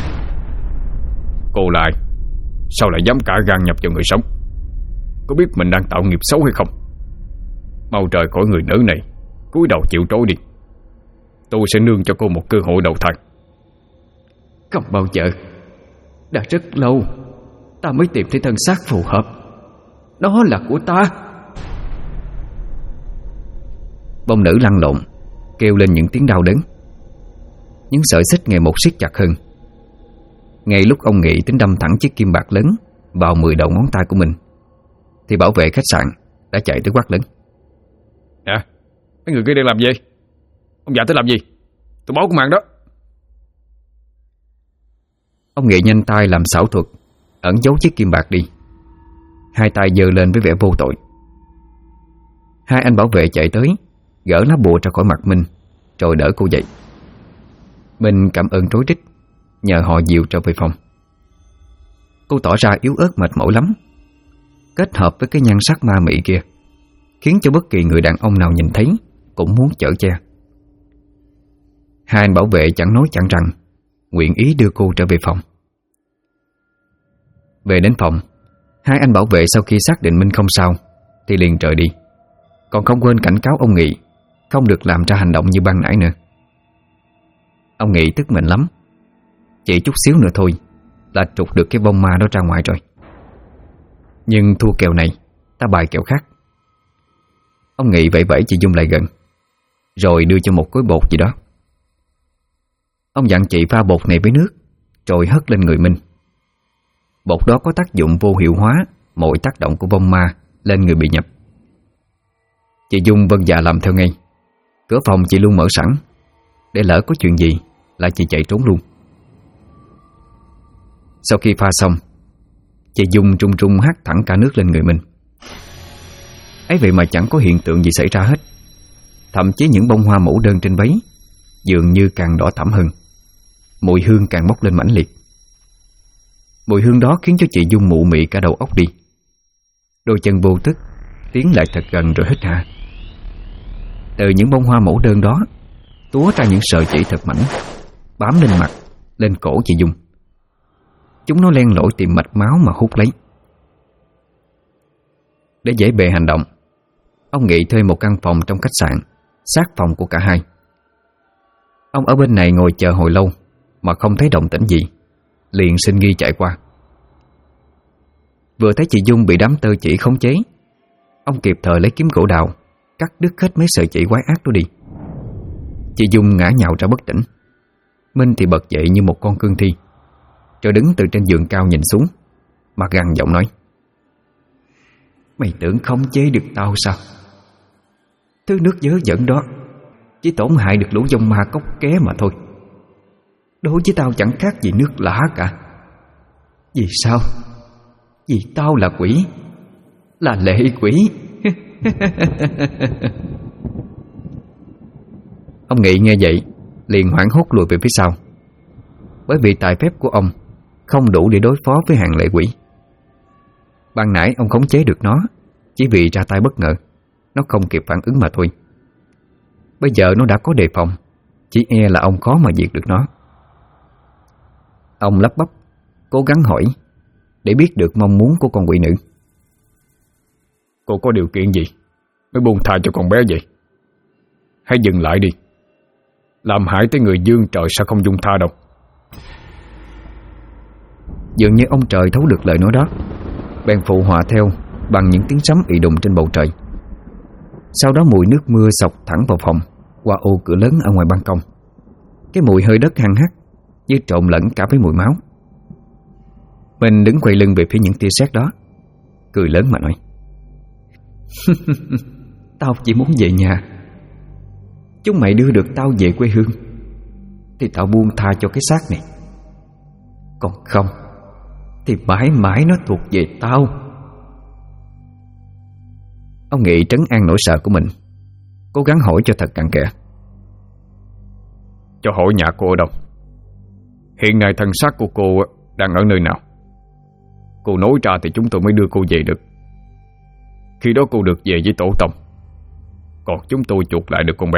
"Cô lại, sao lại dám cả gan nhập vào người sống? Có biết mình đang tạo nghiệp xấu hay không? Mau rời khỏi người nữ này, cúi đầu chịu trói đi. Tôi sẽ nương cho cô một cơ hội đầu thai." "Không bao giờ. Đã rất lâu ta mới tìm thấy thân xác phù hợp. Đó là của ta." Bông nữ lăn lộn, kêu lên những tiếng đau đớn. Những sợi xích ngày một siết chặt hơn. Ngay lúc ông Nghị tính đâm thẳng chiếc kim bạc lớn vào 10 đầu ngón tay của mình, thì bảo vệ khách sạn đã chạy tới quát lớn: "Nè, mấy người kia đang làm gì? Ông già tới làm gì? Tôi báo công an đó." Ông Nghị nhanh tay làm xảo thuật ẩn giấu chiếc kim bạc đi, hai tay giơ lên với vẻ vô tội. Hai anh bảo vệ chạy tới, gỡ lá bùa ra khỏi mặt Minh, rồi đỡ cô dậy. Minh cảm ơn rối rít, nhờ họ dìu trở về phòng. Cô tỏ ra yếu ớt mệt mỏi lắm, kết hợp với cái nhan sắc ma mị kia, khiến cho bất kỳ người đàn ông nào nhìn thấy cũng muốn chở che. Hai anh bảo vệ chẳng nói chẳng rằng, nguyện ý đưa cô trở về phòng. Về đến phòng, hai anh bảo vệ sau khi xác định Minh không sao thì liền rời đi, còn không quên cảnh cáo ông Nghị không được làm ra hành động như ban nãy nữa. Ông Nghị tức mình lắm, chỉ chút xíu nữa thôi là trục được cái vong ma đó ra ngoài rồi. Nhưng thua kèo này, ta bài kèo khác. Ông Nghị vẫy vẫy chị Dung lại gần, rồi đưa cho một khối bột gì đó. Ông dặn chị pha bột này với nước, rồi hất lên người Minh. Bột đó có tác dụng vô hiệu hóa mọi tác động của vong ma lên người bị nhập. Chị Dung vâng dạ làm theo ngay. Cửa phòng chị luôn mở sẵn, để lỡ có chuyện gì là chị chạy trốn luôn. Sau khi pha xong, chị Dung trung trung hắt thẳng cả nước lên người mình. Ấy vậy mà chẳng có hiện tượng gì xảy ra hết. Thậm chí những bông hoa mẫu đơn trên váy dường như càng đỏ thẫm hơn, mùi hương càng bốc lên mãnh liệt. Mùi hương đó khiến cho chị Dung mụ mị cả đầu óc đi. Đôi chân vô thức tiến lại thật gần rồi hít hà. Từ những bông hoa mẫu đơn đó túa ra những sợi chỉ thật mảnh, bám lên mặt, lên cổ chị Dung. Chúng nó len lỏi tìm mạch máu mà hút lấy. Để dễ bề hành động, ông Nghị thuê một căn phòng trong khách sạn sát phòng của cả hai. Ông ở bên này ngồi chờ hồi lâu mà không thấy động tĩnh gì, liền xin nghi chạy qua. Vừa thấy chị Dung bị đám tơ chỉ khống chế, ông kịp thời lấy kiếm gỗ đào cắt đứt hết mấy sợi chỉ quái ác đó đi. Chị Dung ngã nhào ra bất tỉnh. Minh thì bật dậy như một con cương thi, rồi đứng từ trên giường cao nhìn xuống, mà gằn giọng nói: "Mày tưởng khống chế được tao sao? Thứ nước dớ dẫn đó chỉ tổn hại được lũ dông ma cóc ké mà thôi. Đối với tao chẳng khác gì nước lã cả. Vì sao? Vì tao là quỷ, là lệ quỷ." Ông Nghị nghe vậy liền hoảng hốt lùi về phía sau, bởi vì tài phép của ông không đủ để đối phó với hàng lệ quỷ. Ban nãy ông khống chế được nó chỉ vì ra tay bất ngờ, nó không kịp phản ứng mà thôi. Bây giờ nó đã có đề phòng, chỉ e là ông khó mà diệt được nó. Ông lắp bắp cố gắng hỏi để biết được mong muốn của con quỷ nữ. "Cô có điều kiện gì mới buông tha cho con bé vậy? Hãy dừng lại đi. Làm hại tới người dương trời sao không dung tha đâu." Dường như ông trời thấu được lời nói đó, bèn phụ họa theo bằng những tiếng sấm ì đùng trên bầu trời. Sau đó mùi nước mưa xộc thẳng vào phòng qua ô cửa lớn ở ngoài ban công. Cái mùi hơi đất hăng hắc như trộn lẫn cả với mùi máu. Mình đứng quay lưng về phía những tia sét đó, cười lớn mà nói: "Tao chỉ muốn về nhà. Chúng mày đưa được tao về quê hương thì tao buông tha cho cái xác này. Còn không thì mãi mãi nó thuộc về tao." Ông Nghị trấn an nỗi sợ của mình, cố gắng hỏi cho thật cặn kẽ: "Cho hỏi nhà cô ở đâu? Hiện nay thân xác của cô đang ở nơi nào? Cô nói ra thì chúng tôi mới đưa cô về được. Khi đó cô được về với tổ tông, còn chúng tôi chuộc lại được con bé."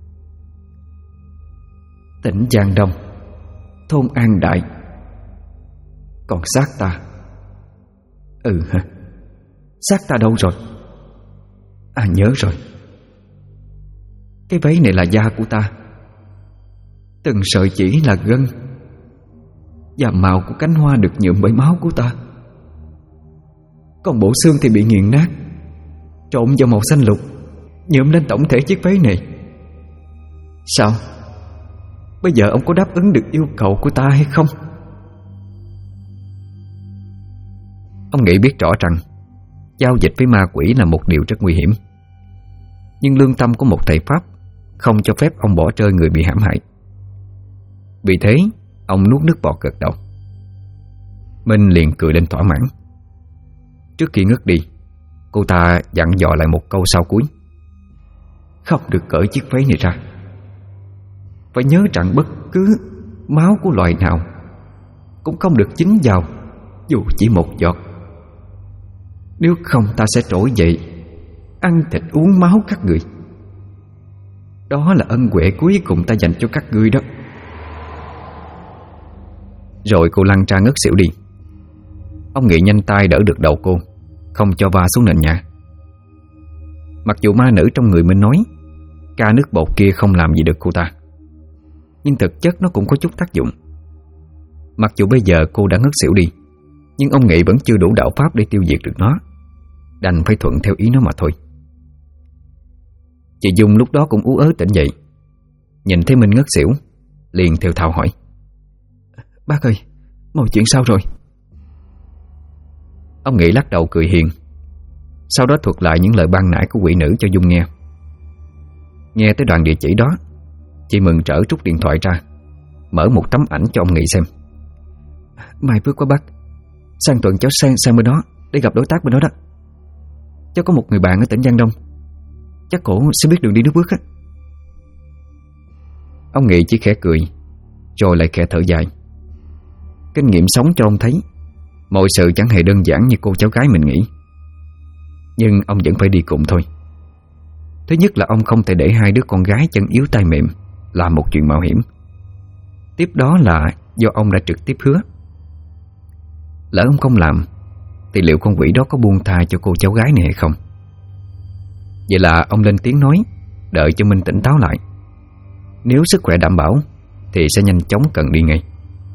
"Tỉnh Giang Đông, thôn An Đại. Còn xác ta? Hả? Xác ta đâu rồi? À, nhớ rồi. Cái váy này là da của ta. Từng sợi chỉ là gân, và màu của cánh hoa được nhuộm bởi máu của ta. Còn bộ xương thì bị nghiền nát, trộn vào màu xanh lục, nhuộm lên tổng thể chiếc váy này. Sao? Bây giờ ông có đáp ứng được yêu cầu của ta hay không?" Ông Nghị biết rõ rằng giao dịch với ma quỷ là một điều rất nguy hiểm, nhưng lương tâm của một thầy Pháp không cho phép ông bỏ rơi người bị hãm hại. Vì thế ông nuốt nước bọt gật đầu. Minh liền cười lên thỏa mãn. Trước khi ngất đi, cô ta dặn dò lại một câu sau cuối: "Không được cởi chiếc váy này ra. Phải nhớ rằng bất cứ máu của loài nào cũng không được dính vào dù chỉ một giọt. Nếu không ta sẽ trỗi dậy ăn thịt uống máu các người. Đó là ân huệ cuối cùng ta dành cho các ngươi đó." Rồi cô lăn ra ngất xỉu đi. Ông Nghị nhanh tay đỡ được đầu cô, không cho va xuống nền nhà. Mặc dù ma nữ trong người Minh nói ca nước bọt kia không làm gì được cô ta, nhưng thực chất nó cũng có chút tác dụng. Mặc dù bây giờ cô đã ngất xỉu đi, nhưng ông Nghị vẫn chưa đủ đạo pháp để tiêu diệt được nó, đành phải thuận theo ý nó mà thôi. Chị Dung lúc đó cũng ú ớ tỉnh dậy, nhìn thấy Minh ngất xỉu, liền theo thào hỏi: "Bác ơi, mọi chuyện sao rồi?" Ông Nghị lắc đầu cười hiền, sau đó thuật lại những lời ban nãy của quỷ nữ cho Dung nghe. Nghe tới đoạn địa chỉ đó, chị mừng rỡ rút điện thoại ra, mở một tấm ảnh cho ông Nghị xem. "Mai bước qua bác, sang tuần cháu sang bên đó để gặp đối tác bên đó đó. Cháu có một người bạn ở tỉnh Giang Đông, chắc cổ sẽ biết đường đi nước bước á." Ông Nghị chỉ khẽ cười, rồi lại khẽ thở dài. Kinh nghiệm sống cho ông thấy mọi sự chẳng hề đơn giản như cô cháu gái mình nghĩ. Nhưng ông vẫn phải đi cùng thôi. Thứ nhất là ông không thể để hai đứa con gái chân yếu tay mềm làm một chuyện mạo hiểm. Tiếp đó là do ông đã trực tiếp hứa, lỡ ông không làm thì liệu con quỷ đó có buông tha cho cô cháu gái này hay không. Vậy là ông lên tiếng nói, đợi cho Minh tỉnh táo lại. Nếu sức khỏe đảm bảo thì sẽ nhanh chóng cần đi ngay.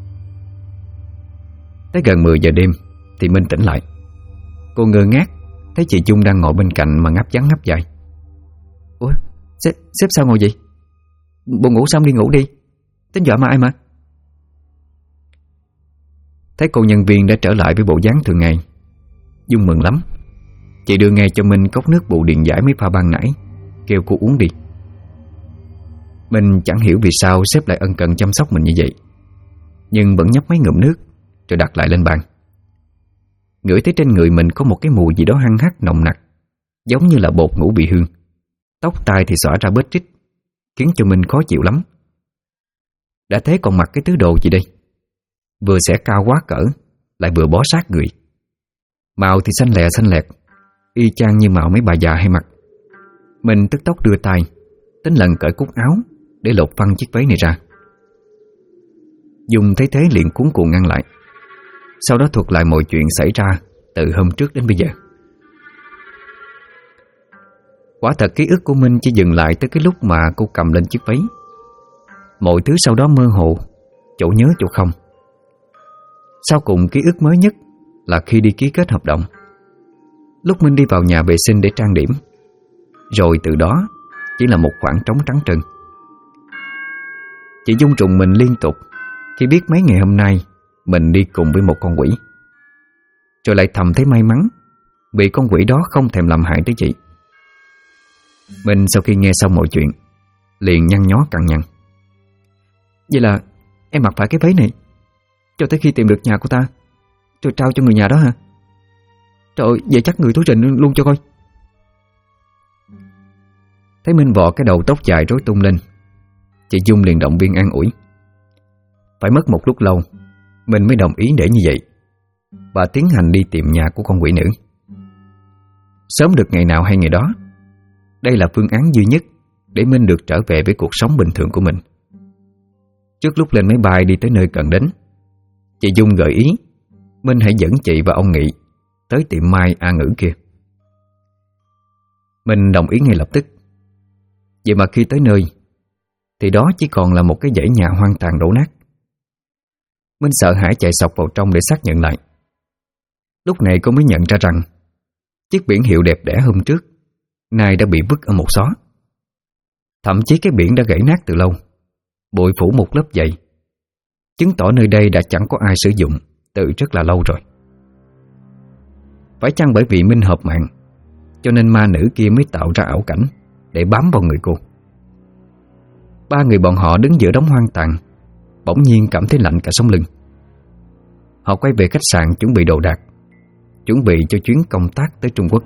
Tới gần 10 giờ đêm thì Minh tỉnh lại. Cô ngơ ngác thấy chị Dung đang ngồi bên cạnh mà ngáp ngắn ngáp dài. Ủa, sếp sao ngồi vậy? Buồn ngủ xong đi ngủ đi, tính dọa mà ai mà. Thấy cô nhân viên đã trở lại với bộ dáng thường ngày, Dung mừng lắm. Chị đưa ngay cho Minh cốc nước bù điện giải mấy pha ban nãy, kêu cô uống đi. Mình chẳng hiểu vì sao sếp lại ân cần chăm sóc mình như vậy, nhưng vẫn nhấp mấy ngụm nước rồi đặt lại lên bàn. Ngửi thấy trên người mình có một cái mùi gì đó hăng hắc nồng nặc, giống như là bột ngủ bị hương. Tóc tai thì xõa ra bết trích, khiến cho Minh khó chịu lắm. Đã thế còn mặc cái thứ đồ gì đây? Vừa xẻ cao quá cỡ, lại vừa bó sát người. Màu thì xanh lẹt, y chang như màu mấy bà già hay mặc. Mình tức tốc đưa tay tính lần cởi cúc áo để lột phăng chiếc váy này ra. Dung thấy thế liền cuống cuồng ngăn lại, sau đó thuật lại mọi chuyện xảy ra từ hôm trước đến bây giờ. Quả thật ký ức của Minh chỉ dừng lại tới cái lúc mà cô cầm lên chiếc váy. Mọi thứ sau đó mơ hồ, chỗ nhớ chỗ không. Sau cùng ký ức mới nhất là khi đi ký kết hợp đồng. Lúc Minh đi vào nhà vệ sinh để trang điểm, rồi từ đó chỉ là một khoảng trống trắng trơn. Chị Dung trùng mình liên tục khi biết mấy ngày hôm nay mình đi cùng với một con quỷ, rồi lại thầm thấy may mắn vì con quỷ đó không thèm làm hại tới chị. Mình sau khi nghe xong mọi chuyện liền nhăn nhó cằn nhằn. Vậy là em mặc phải cái váy này cho tới khi tìm được nhà của ta, rồi trao cho người nhà đó hả? Trời ơi, vậy chắc người thú rình luôn cho coi. Thấy Minh vò cái đầu tóc dài rối tung lên, chị Dung liền động viên an ủi. Phải mất một lúc lâu mình mới đồng ý để như vậy và tiến hành đi tìm nhà của con quỷ nữ. Sớm được ngày nào hay ngày đó, đây là phương án duy nhất để Minh được trở về với cuộc sống bình thường của mình. Trước lúc lên máy bay đi tới nơi cần đến, chị Dung gợi ý Minh hãy dẫn chị và ông Nghị tới tiệm Mai A Ngữ kia. Minh đồng ý ngay lập tức. Vậy mà khi tới nơi thì đó chỉ còn là một cái dãy nhà hoang tàn đổ nát. Minh sợ hãi chạy sộc vào trong để xác nhận lại. Lúc này cô mới nhận ra rằng chiếc biển hiệu đẹp đẽ hôm trước nay đã bị vứt ở một xó. Thậm chí cái biển đã gãy nát từ lâu, bụi phủ một lớp dày, chứng tỏ nơi đây đã chẳng có ai sử dụng từ rất là lâu rồi. Phải chăng bởi vì Minh hợp mạng cho nên ma nữ kia mới tạo ra ảo cảnh để bám vào người cô? Ba người bọn họ đứng giữa đống hoang tàn, bỗng nhiên cảm thấy lạnh cả sống lưng. Họ quay về khách sạn chuẩn bị đồ đạc, chuẩn bị cho chuyến công tác tới Trung Quốc.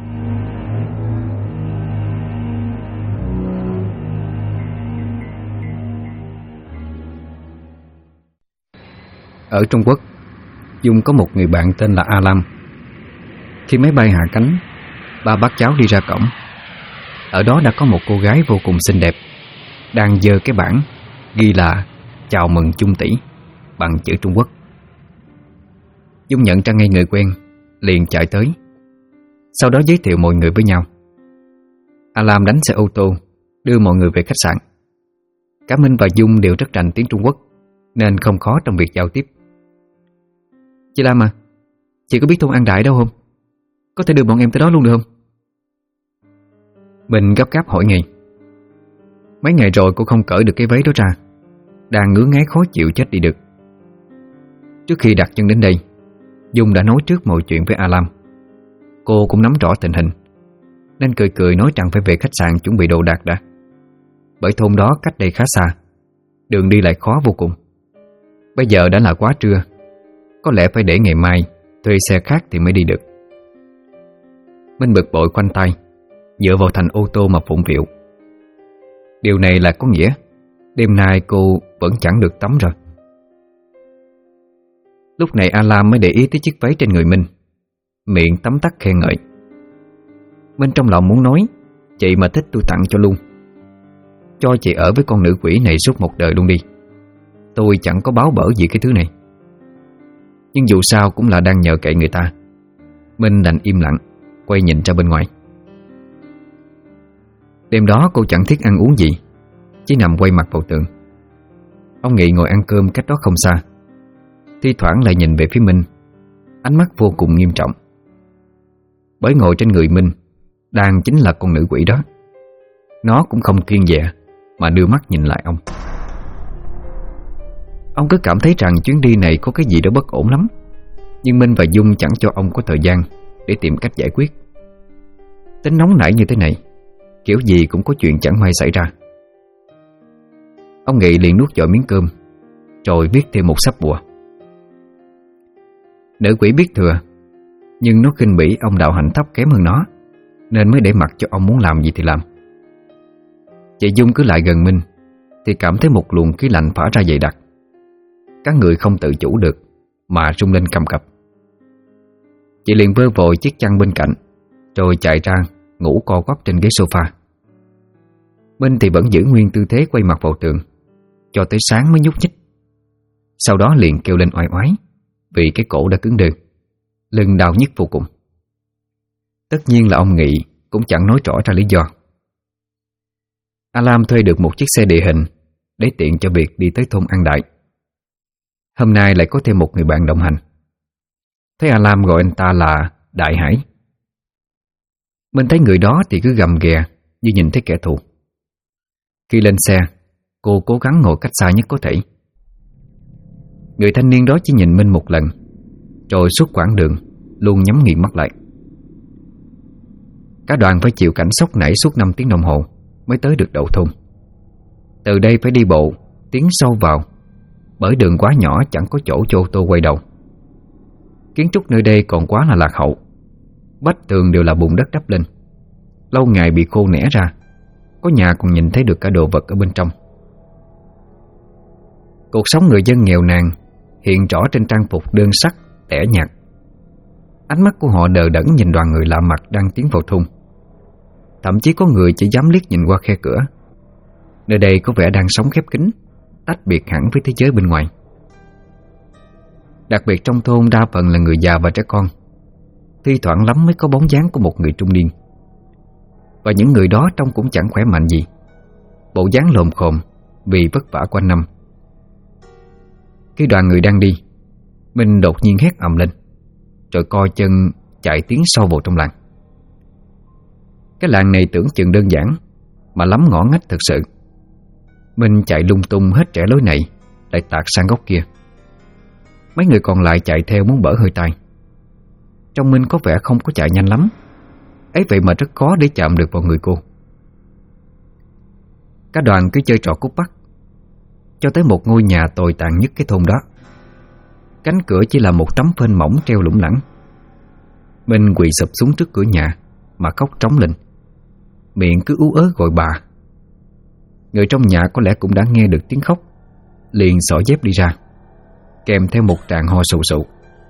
Ở Trung Quốc, Dung có một người bạn tên là A Lam. Khi máy bay hạ cánh, ba bác cháu đi ra cổng. Ở đó đã có một cô gái vô cùng xinh đẹp đang giơ cái bảng ghi là "Chào mừng Chung tỷ" bằng chữ Trung Quốc. Dung nhận ra ngay người quen, liền chạy tới, sau đó giới thiệu mọi người với nhau. A Lam đánh xe ô tô đưa mọi người về khách sạn. Cả Minh và Dung đều rất rành tiếng Trung Quốc nên không khó trong việc giao tiếp. Chị Lam à, chị có biết thôn An Đại đâu không? Có thể đưa bọn em tới đó luôn được không? Mình gấp gáp hỏi ngay. Mấy ngày rồi cô không cởi được cái váy đó ra, đang ngứa ngáy khó chịu chết đi được. Trước khi đặt chân đến đây, Dung đã nói trước mọi chuyện với A Lam. Cô cũng nắm rõ tình hình nên cười cười nói rằng phải về khách sạn chuẩn bị đồ đạc đã, bởi thôn đó cách đây khá xa, đường đi lại khó vô cùng. Bây giờ đã là quá trưa, có lẽ phải để ngày mai thuê xe khác thì mới đi được. Minh bực bội khoanh tay, dựa vào thành ô tô mà phụng phịu. Điều này là có nghĩa đêm nay cô vẫn chẳng được tắm rồi. Lúc này A Lam mới để ý tới chiếc váy trên người Minh, miệng tấm tắc khen ngợi. Minh trong lòng muốn nói Chị mà thích tôi tặng cho luôn. Cho chị ở với con nữ quỷ này suốt một đời luôn đi. Tôi chẳng có báo bở gì cái thứ này. Nhưng dù sao cũng là đang nhờ cậy người ta. Minh đành im lặng, quay nhìn ra bên ngoài. Đêm đó cô chẳng thiết ăn uống gì, chỉ nằm quay mặt vào tường. Ông Nghị ngồi ăn cơm cách đó không xa, thi thoảng lại nhìn về phía Minh, ánh mắt vô cùng nghiêm trọng. Bởi ngồi trên người Minh đang chính là con nữ quỷ đó. Nó cũng không kiêng dè mà đưa mắt nhìn lại ông. Ông cứ cảm thấy rằng chuyến đi này có cái gì đó bất ổn lắm. Nhưng Minh và Dung chẳng cho ông có thời gian để tìm cách giải quyết. Tính nóng nảy như thế này, kiểu gì cũng có chuyện chẳng may xảy ra. Ông Nghị liền nuốt dội miếng cơm, rồi viết thêm một sắp bùa. Nữ quỷ biết thừa, nhưng nó khinh bỉ ông đạo hạnh thấp kém hơn nó, nên mới để mặc cho ông muốn làm gì thì làm. Chị Dung cứ lại gần Minh thì cảm thấy một luồng khí lạnh phả ra dày đặc. Các người không tự chủ được mà rung lên cầm cập. Chị liền vơ vội chiếc chăn bên cạnh, rồi chạy ra ngủ co quắp trên ghế sofa. Minh thì vẫn giữ nguyên tư thế quay mặt vào tường cho tới sáng mới nhúc nhích. Sau đó liền kêu lên oai oái vì cái cổ đã cứng đơ, lưng đau nhức vô cùng. Tất nhiên là ông Nghị cũng chẳng nói rõ ra lý do. A Lam thuê được một chiếc xe địa hình để tiện cho việc đi tới thôn An Đại. Hôm nay lại có thêm một người bạn đồng hành. Thấy A Lam gọi anh ta là Đại Hải. Mình thấy người đó thì cứ gầm ghè như nhìn thấy kẻ thù. Khi lên xe, cô cố gắng ngồi cách xa nhất có thể. Người thanh niên đó chỉ nhìn Minh một lần, rồi suốt quãng đường luôn nhắm nghiền mắt lại. Cả đoàn phải chịu cảnh sốc nảy suốt 5 tiếng đồng hồ mới tới được đầu thôn. Từ đây phải đi bộ, tiến sâu vào, bởi đường quá nhỏ chẳng có chỗ cho ô tô quay đầu. Kiến trúc nơi đây còn quá là lạc hậu. Vách tường đều là bùn đất đắp lên, lâu ngày bị khô nẻ ra. Có nhà còn nhìn thấy được cả đồ vật ở bên trong. Cuộc sống người dân nghèo nàn hiện rõ trên trang phục đơn sắc, tẻ nhạt. Ánh mắt của họ đờ đẫn nhìn đoàn người lạ mặt đang tiến vào thôn. Thậm chí có người chỉ dám liếc nhìn qua khe cửa. Nơi đây có vẻ đang sống khép kín, tách biệt hẳn với thế giới bên ngoài. Đặc biệt trong thôn đa phần là người già và trẻ con. Thi thoảng lắm mới có bóng dáng của một người trung niên. Và những người đó trông cũng chẳng khỏe mạnh gì, bộ dáng lồm khồm vì vất vả quanh năm. Khi đoàn người đang đi, Minh đột nhiên hét ầm lên, rồi co chân chạy tiến sâu vào trong làng. Cái làng này tưởng chừng đơn giản mà lắm ngõ ngách thực sự. Minh chạy lung tung hết trẻ lối này lại tạt sang góc kia. Mấy người còn lại chạy theo muốn bở hơi tai. Trong Minh có vẻ không có chạy nhanh lắm, ấy vậy mà rất khó để chạm được vào người cô. Cả đoàn cứ chơi trò cút bắt, cho tới một ngôi nhà tồi tàn nhất cái thôn đó. Cánh cửa chỉ là một tấm phên mỏng treo lủng lẳng. Minh quỳ sụp xuống trước cửa nhà mà khóc trống lên, miệng cứ ú ớ gọi bà. Người trong nhà có lẽ cũng đã nghe được tiếng khóc, liền xỏ dép đi ra, kèm theo một tràng ho sù sụ.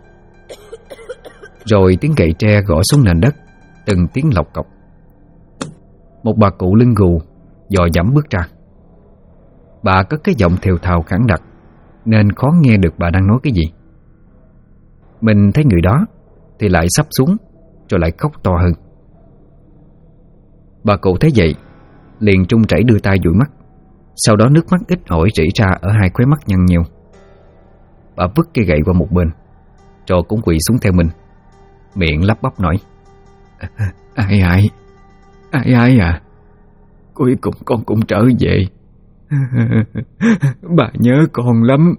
Rồi tiếng gậy tre gõ xuống nền đất, từng tiếng lọc cọc. Một bà cụ lưng gù dò dẫm bước ra. Bà có cái giọng thều thào khẳng đặc, nên khó nghe được bà đang nói cái gì. Mình thấy người đó thì lại sắp xuống, rồi lại khóc to hơn. Bà cụ thấy vậy liền trung chảy đưa tay dụi mắt. Sau đó nước mắt ít ỏi rỉ ra ở hai khóe mắt nhăn nheo. Bà vứt cây gậy qua một bên, rồi cũng quỳ xuống theo mình, miệng lắp bắp nói: Ai à, cuối cùng con cũng trở về. Bà nhớ con lắm.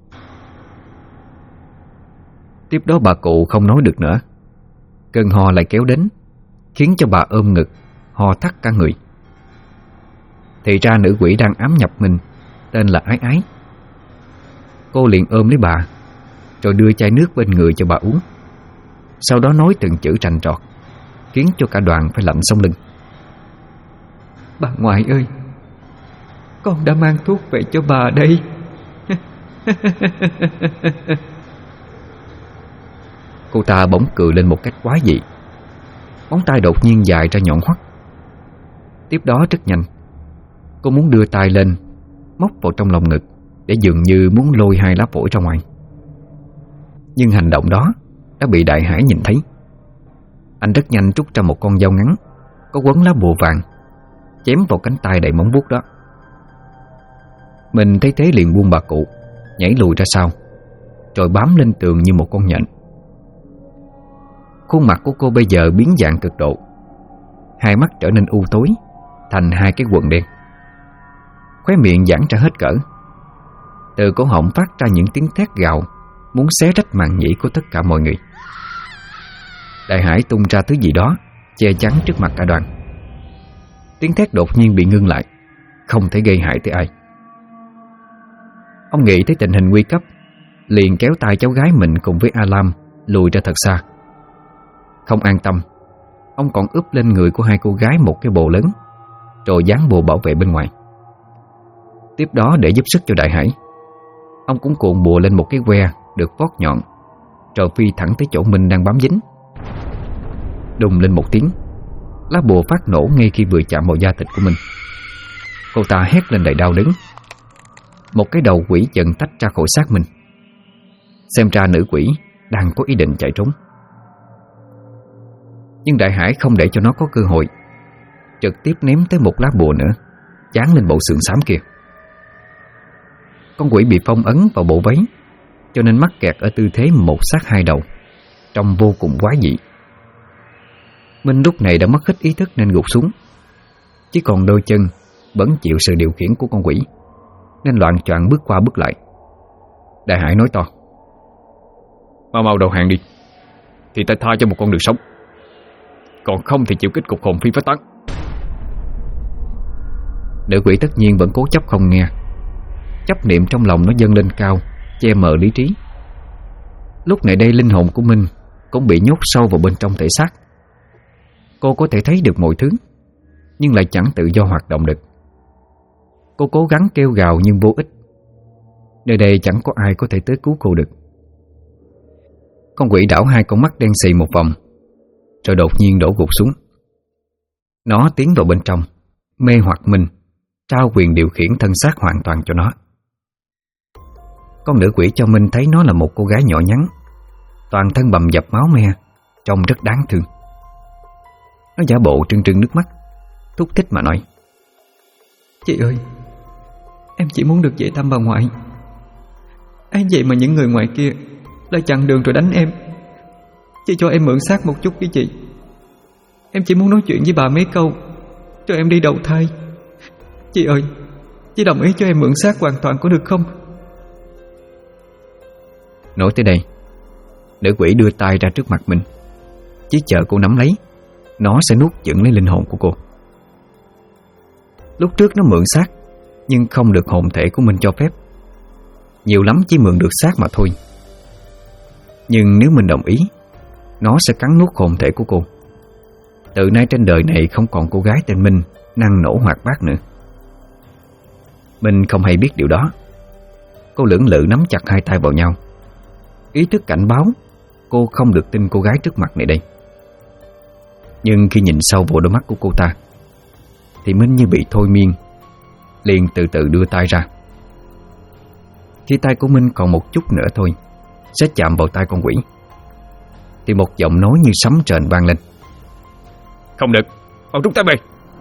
Tiếp đó bà cụ không nói được nữa. Cơn ho lại kéo đến, khiến cho bà ôm ngực, ho thắt cả người. Thì ra nữ quỷ đang ám nhập mình, tên là Ái Ái. Cô liền ôm lấy bà, rồi đưa chai nước bên người cho bà uống. Sau đó nói từng chữ rành rọt, khiến cho cả đoàn phải lạnh sống lưng. Bà ngoại ơi, con đã mang thuốc về cho bà đây. Cô ta bỗng cười lên một cách quái dị. Móng tay đột nhiên dài ra nhọn hoắt. Tiếp đó rất nhanh, cô muốn đưa tay lên móc vào trong lòng ngực để dường như muốn lôi hai lá phổi ra ngoài. Nhưng hành động đó đã bị Đại Hải nhìn thấy. Anh rất nhanh rút ra một con dao ngắn có quấn lá bùa vàng, chém vào cánh tay đầy móng vuốt đó. Mình thấy thế liền buông bà cụ, nhảy lùi ra sau, rồi bám lên tường như một con nhện. Khuôn mặt của cô bây giờ biến dạng cực độ, hai mắt trở nên u tối thành hai cái quầng đen, khóe miệng giãn ra hết cỡ. Từ cổ họng phát ra những tiếng thét gào muốn xé rách màng nhĩ của tất cả mọi người. Đại Hải tung ra thứ gì đó che chắn trước mặt cả đoàn. Tiếng thét đột nhiên bị ngưng lại, không thể gây hại tới ai. Ông nghĩ thấy tình hình nguy cấp, liền kéo tay cháu gái mình cùng với A Lam lùi ra thật xa. Không an tâm, ông còn úp lên người của hai cô gái một cái bồ lớn, rồi dán bùa bảo vệ bên ngoài. Tiếp đó để giúp sức cho Đại Hải, ông cũng cuộn bùa lên một cái que được vót nhọn, rồi phi thẳng tới chỗ Minh đang bám dính. Đùng lên một tiếng, lá bùa phát nổ ngay khi vừa chạm vào da thịt của mình. Cô ta hét lên đầy đau đớn. Một cái đầu quỷ dần tách ra khỏi xác mình. Xem ra nữ quỷ đang có ý định chạy trốn. Nhưng Đại Hải không để cho nó có cơ hội, trực tiếp ném tới một lá bùa nữa dán lên bộ sườn xám kia. Con quỷ bị phong ấn vào bộ váy, cho nên mắc kẹt ở tư thế một xác hai đầu, trông vô cùng quái dị. Minh lúc này đã mất hết ý thức nên gục xuống, chỉ còn đôi chân vẫn chịu sự điều khiển của con quỷ, nên loạng choạng bước qua bước lại. Đại Hải nói to: Mau đầu hàng đi, thì ta tha cho một con đường sống, còn không thì chịu kết cục hồn phi phách tán. Nữ quỷ tất nhiên vẫn cố chấp không nghe. Chấp niệm trong lòng nó dâng lên cao, che mờ lý trí. Lúc này đây linh hồn của Minh cũng bị nhốt sâu vào bên trong thể xác. Cô có thể thấy được mọi thứ, nhưng lại chẳng tự do hoạt động được. Cô cố gắng kêu gào nhưng vô ích. Nơi đây chẳng có ai có thể tới cứu cô được. Con quỷ đảo hai con mắt đen xì một vòng, rồi đột nhiên đổ gục xuống. Nó tiến vào bên trong, mê hoặc Minh, trao quyền điều khiển thân xác hoàn toàn cho nó. Con nữ quỷ cho Minh thấy nó là một cô gái nhỏ nhắn, toàn thân bầm dập máu me, trông rất đáng thương. Nó giả bộ trưng trưng nước mắt, thúc thích mà nói: Chị ơi, em chỉ muốn được về thăm bà ngoại. Ấy vậy mà những người ngoài kia lại chặn đường rồi đánh em. Chị cho em mượn xác một chút với chị. Em chỉ muốn nói chuyện với bà mấy câu cho em đi đầu thai. Chị ơi, chị đồng ý cho em mượn xác hoàn toàn có được không? Nói tới đây, nữ quỷ đưa tay ra trước mặt mình, chỉ chờ cô nắm lấy, nó sẽ nuốt chửng lấy linh hồn của cô. Lúc trước nó mượn xác, nhưng không được hồn thể của mình cho phép. Nhiều lắm chỉ mượn được xác mà thôi. Nhưng nếu mình đồng ý, nó sẽ cắn nuốt hồn thể của cô. Từ nay trên đời này không còn cô gái tên Minh năng nổ hoạt bát nữa. Minh không hay biết điều đó. Cô lưỡng lự nắm chặt hai tay vào nhau, ý thức cảnh báo cô không được tin cô gái trước mặt này đây. Nhưng khi nhìn sâu vào đôi mắt của cô ta, thì Minh như bị thôi miên, liền từ từ đưa tay ra. Khi tay của Minh còn một chút nữa thôi sẽ chạm vào tay con quỷ, thì một giọng nói như sấm rền vang lên: Không được, mau rút tay về.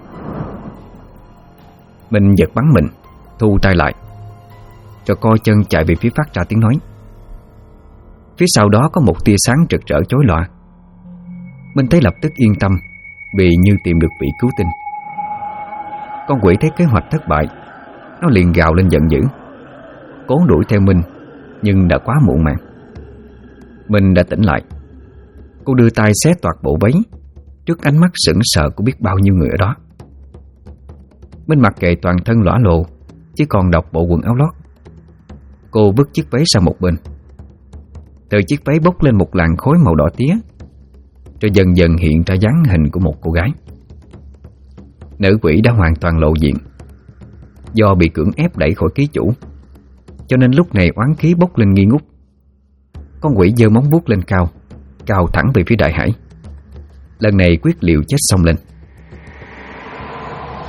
Minh giật bắn mình, thu tay lại, cho coi chân chạy về phía phát ra tiếng nói. Phía sau đó có một tia sáng rực rỡ chói lòa. Minh thấy lập tức yên tâm, vì như tìm được vị cứu tinh. Con quỷ thấy kế hoạch thất bại, nó liền gào lên giận dữ, cố đuổi theo Minh, nhưng đã quá muộn màng. Minh đã tỉnh lại. Cô đưa tay xé toạc bộ váy trước ánh mắt sững sờ của biết bao nhiêu người ở đó. Minh mặc kệ toàn thân lõa lồ, chỉ còn đọc bộ quần áo lót. Cô vứt chiếc váy sang một bên. Từ chiếc váy bốc lên một làn khói màu đỏ tía, rồi dần dần hiện ra dáng hình của một cô gái. Nữ quỷ đã hoàn toàn lộ diện. Do bị cưỡng ép đẩy khỏi ký chủ, cho nên lúc này oán khí bốc lên nghi ngút. Con quỷ giơ móng vuốt lên cao, cào thẳng về phía Đại Hải. Lần này quyết liều chết xông lên.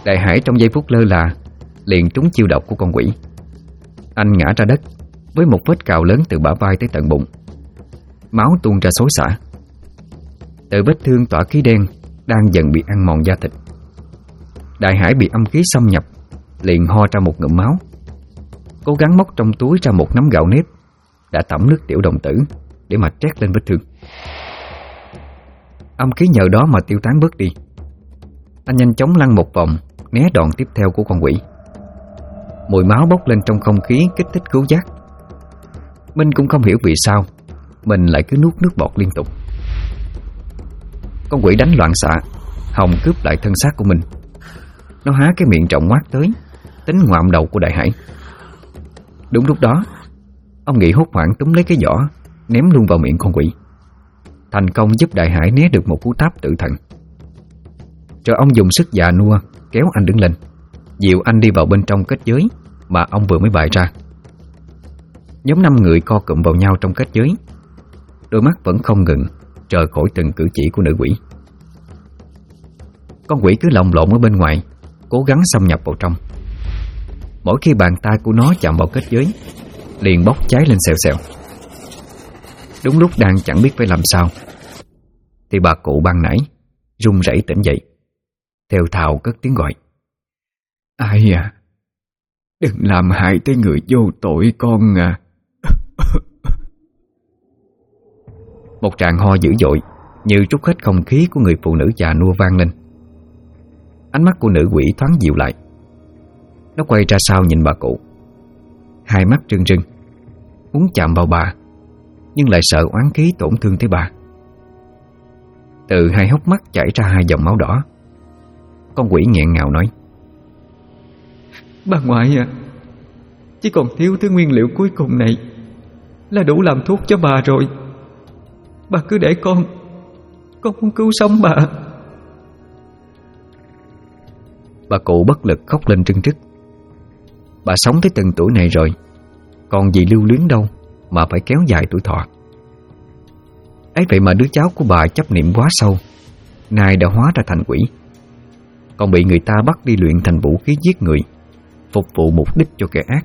Đại Hải trong giây phút lơ là liền trúng chiêu độc của con quỷ. Anh ngã ra đất với một vết cào lớn từ bả vai tới tận bụng. Máu tuôn ra xối xả. Từ vết thương tỏa khí đen đang dần bị ăn mòn da thịt. Đại Hải bị âm khí xâm nhập, liền ho ra một ngụm máu, cố gắng móc trong túi ra một nắm gạo nếp đã tẩm nước tiểu đồng tử để mà trét lên vết thương. Âm khí nhờ đó mà tiêu tán bớt đi. Anh nhanh chóng lăn một vòng, né đòn tiếp theo của con quỷ. Mùi máu bốc lên trong không khí kích thích khứu giác. Minh cũng không hiểu vì sao mình lại cứ nuốt nước bọt liên tục. Con quỷ đánh loạn xạ, hòng cướp lại thân xác của mình. Nó há cái miệng rộng ngoác tới, tính ngoạm đầu của Đại Hải. Đúng lúc đó, ông Nghị hốt hoảng túm lấy cái giỏ, ném luôn vào miệng con quỷ, thành công giúp Đại Hải né được một cú táp tử thần. Rồi ông dùng sức già nua kéo anh đứng lên, dìu anh đi vào bên trong kết giới mà ông vừa mới bày ra. Nhóm 5 người co cụm vào nhau trong kết giới, đôi mắt vẫn không ngừng rời khỏi từng cử chỉ của nữ quỷ. Con quỷ cứ lồng lộn ở bên ngoài, cố gắng xâm nhập vào trong. Mỗi khi bàn tay của nó chạm vào kết giới, liền bốc cháy lên xèo xèo. Đúng lúc đang chẳng biết phải làm sao, thì bà cụ ban nãy run rẩy tỉnh dậy, thều thào cất tiếng gọi: "Ai à, đừng làm hại tới người vô tội con à." Một tràng ho dữ dội như trút hết không khí của người phụ nữ già nua vang lên. Ánh mắt của nữ quỷ thoáng dịu lại. Nó quay ra sau nhìn bà cụ, hai mắt rưng rưng, muốn chạm vào bà, nhưng lại sợ oán khí tổn thương tới bà. Từ hai hốc mắt chảy ra hai dòng máu đỏ. Con quỷ nghẹn ngào nói: "Bà ngoại à, chỉ còn thiếu thứ nguyên liệu cuối cùng này là đủ làm thuốc cho bà rồi. Bà cứ để con muốn cứu sống bà." Bà cụ bất lực khóc lên trưng trức. Bà sống tới từng tuổi này rồi, còn gì lưu luyến đâu mà phải kéo dài tuổi thọ. Ấy vậy mà đứa cháu của bà chấp niệm quá sâu, nay đã hóa ra thành quỷ, còn bị người ta bắt đi luyện thành vũ khí giết người, phục vụ mục đích cho kẻ ác.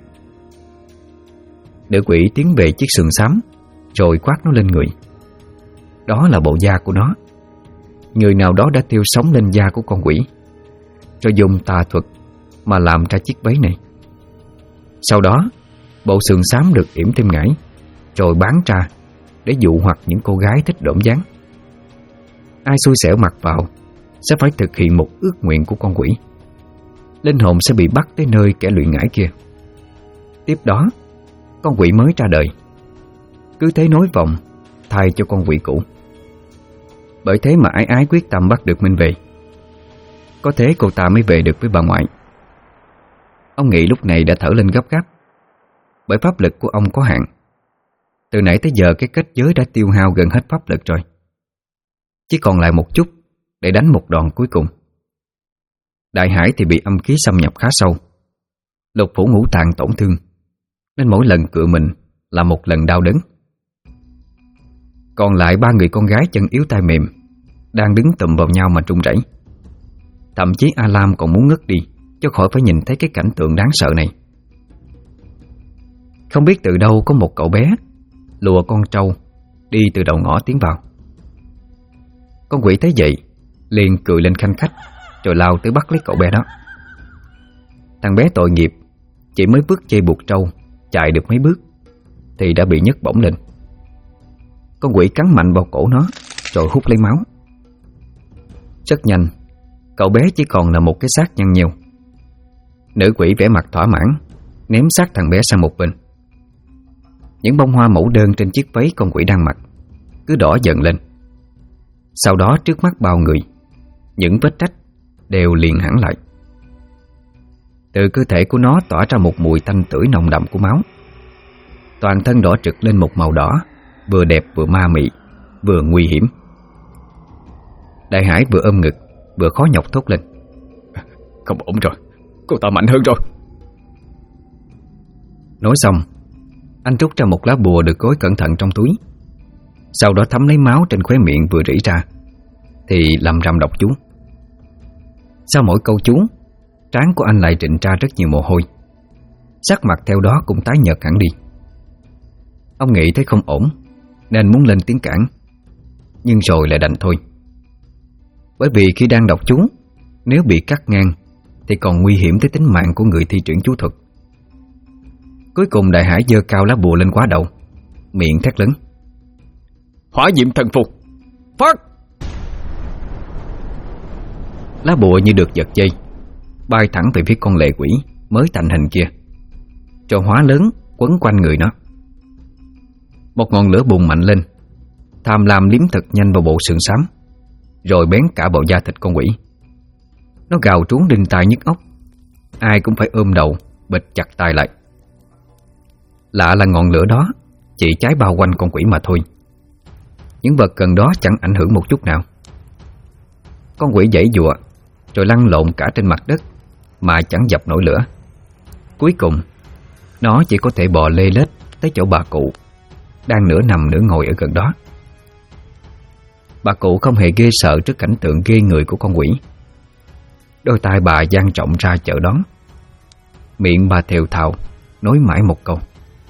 Nữ quỷ tiến về chiếc sườn xám, rồi quát nó lên người. Đó là bộ da của nó. Người nào đó đã tiêu sống lên da của con quỷ, rồi dùng tà thuật mà làm ra chiếc váy này. Sau đó, bộ sườn xám được yểm thêm ngải, rồi bán ra để dụ hoặc những cô gái thích đổm dáng. Ai xui xẻo mặc vào sẽ phải thực hiện một ước nguyện của con quỷ. Linh hồn sẽ bị bắt tới nơi kẻ luyện ngải kia. Tiếp đó, con quỷ mới ra đời. Cứ thế nối vòng, thay cho con quỷ cũ. Bởi thế mà Ái Ái quyết tâm bắt được Minh về. Có thế cô ta mới về được với bà ngoại. Ông Nghị lúc này đã thở lên gấp gáp, bởi pháp lực của ông có hạn. Từ nãy tới giờ cái kết giới đã tiêu hao gần hết pháp lực rồi, chỉ còn lại một chút để đánh một đòn cuối cùng. Đại Hải thì bị âm khí xâm nhập khá sâu, lục phủ ngũ tạng tổn thương, nên mỗi lần cựa mình là một lần đau đớn. Còn lại 3 người con gái chân yếu tay mềm đang đứng tụm vào nhau mà run rẩy. Thậm chí A Lam còn muốn ngất đi cho khỏi phải nhìn thấy cái cảnh tượng đáng sợ này. Không biết từ đâu có một cậu bé lùa con trâu đi từ đầu ngõ tiến vào. Con quỷ thấy vậy liền cười lên khanh khách, rồi lao tới bắt lấy cậu bé đó. Thằng bé tội nghiệp chỉ mới bước dây buộc trâu chạy được mấy bước thì đã bị nhấc bổng lên. Con quỷ cắn mạnh vào cổ nó rồi hút lấy máu. Rất nhanh, cậu bé chỉ còn là một cái xác nhăn nheo. Nữ quỷ vẻ mặt thỏa mãn ném xác thằng bé sang một bên. Những bông hoa mẫu đơn trên chiếc váy con quỷ đang mặc cứ đỏ dần lên. Sau đó trước mắt bao người, những vết rách đều liền hẳn lại. Từ cơ thể của nó tỏa ra một mùi tanh tưởi nồng đậm của máu. Toàn thân đỏ trực lên một màu đỏ, vừa đẹp vừa ma mị, vừa nguy hiểm. Đại Hải vừa ôm ngực vừa khó nhọc thốt lên: "Không ổn rồi, cô ta mạnh hơn rồi." Nói xong, anh rút ra một lá bùa được gói cẩn thận trong túi. Sau đó thấm lấy máu trên khóe miệng vừa rỉ ra thì lầm rầm đọc chú. Sau mỗi câu chú Trán của anh lại trịnh ra rất nhiều mồ hôi, sắc mặt theo đó cũng tái nhợt hẳn đi. Ông nghĩ thấy không ổn nên muốn lên tiếng cản, nhưng rồi lại đành thôi. Bởi vì khi đang đọc chú, nếu bị cắt ngang thì còn nguy hiểm tới tính mạng của người thi triển chú thuật. Cuối cùng Đại Hải giơ cao lá bùa lên quá đầu, miệng thét lớn: Hỏa diệm thần phục, phát! Lá bùa như được giật dây, bay thẳng về phía con lệ quỷ mới thành hình kia, cho hóa lớn quấn quanh người nó. Một ngọn lửa bùng mạnh lên, tham lam liếm thật nhanh vào bộ sườn xám, rồi bén cả vào da thịt con quỷ. Nó gào trúng đinh tai nhức óc, ai cũng phải ôm đầu bịt chặt tai lại. Lạ là ngọn lửa đó chỉ cháy bao quanh con quỷ mà thôi. Những vật gần đó chẳng ảnh hưởng một chút nào. Con quỷ giãy giụa rồi lăn lộn cả trên mặt đất mà chẳng dập nổi lửa. Cuối cùng nó chỉ có thể bò lê lết tới chỗ bà cụ đang nửa nằm nửa ngồi ở gần đó. Bà cụ không hề ghê sợ trước cảnh tượng ghê người của con quỷ. Đôi tai bà dang rộng ra chở đón, miệng bà thều thào nói mãi một câu: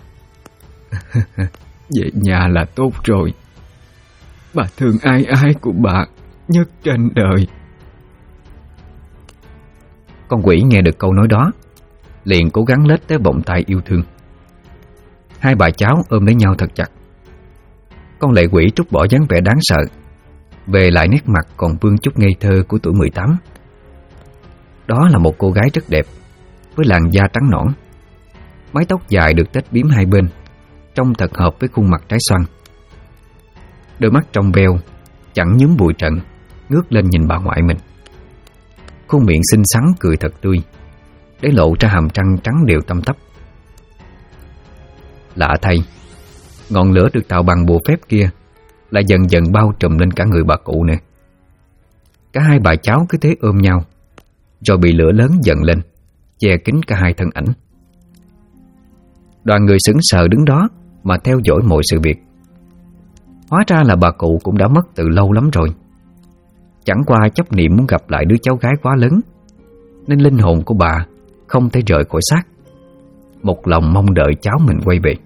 Về nhà là tốt rồi. Bà thương ai ai của bà nhất trên đời. Con quỷ nghe được câu nói đó liền cố gắng lết tới vòng tay yêu thương. Hai bà cháu ôm lấy nhau thật chặt. Con lệ quỷ trút bỏ dáng vẻ đáng sợ, về lại nét mặt còn vương chút ngây thơ của tuổi 18. Đó là một cô gái rất đẹp, với làn da trắng nõn, mái tóc dài được tết bím hai bên, trông thật hợp với khuôn mặt trái xoan. Đôi mắt trong veo, chẳng nhúm bụi trần, ngước lên nhìn bà ngoại mình. Khuôn miệng xinh xắn cười thật tươi, để lộ ra hàm răng trắng đều tăm tắp. Lạ thay, ngọn lửa được tạo bằng bùa phép kia lại dần dần bao trùm lên cả người bà cụ nè. Cả hai bà cháu cứ thế ôm nhau, rồi bị lửa lớn dần lên, che kín cả hai thân ảnh. Đoàn người sững sờ đứng đó mà theo dõi mọi sự việc. Hóa ra là bà cụ cũng đã mất từ lâu lắm rồi. Chẳng qua chấp niệm muốn gặp lại đứa cháu gái quá lớn, nên linh hồn của bà không thể rời khỏi xác, một lòng mong đợi cháu mình quay về.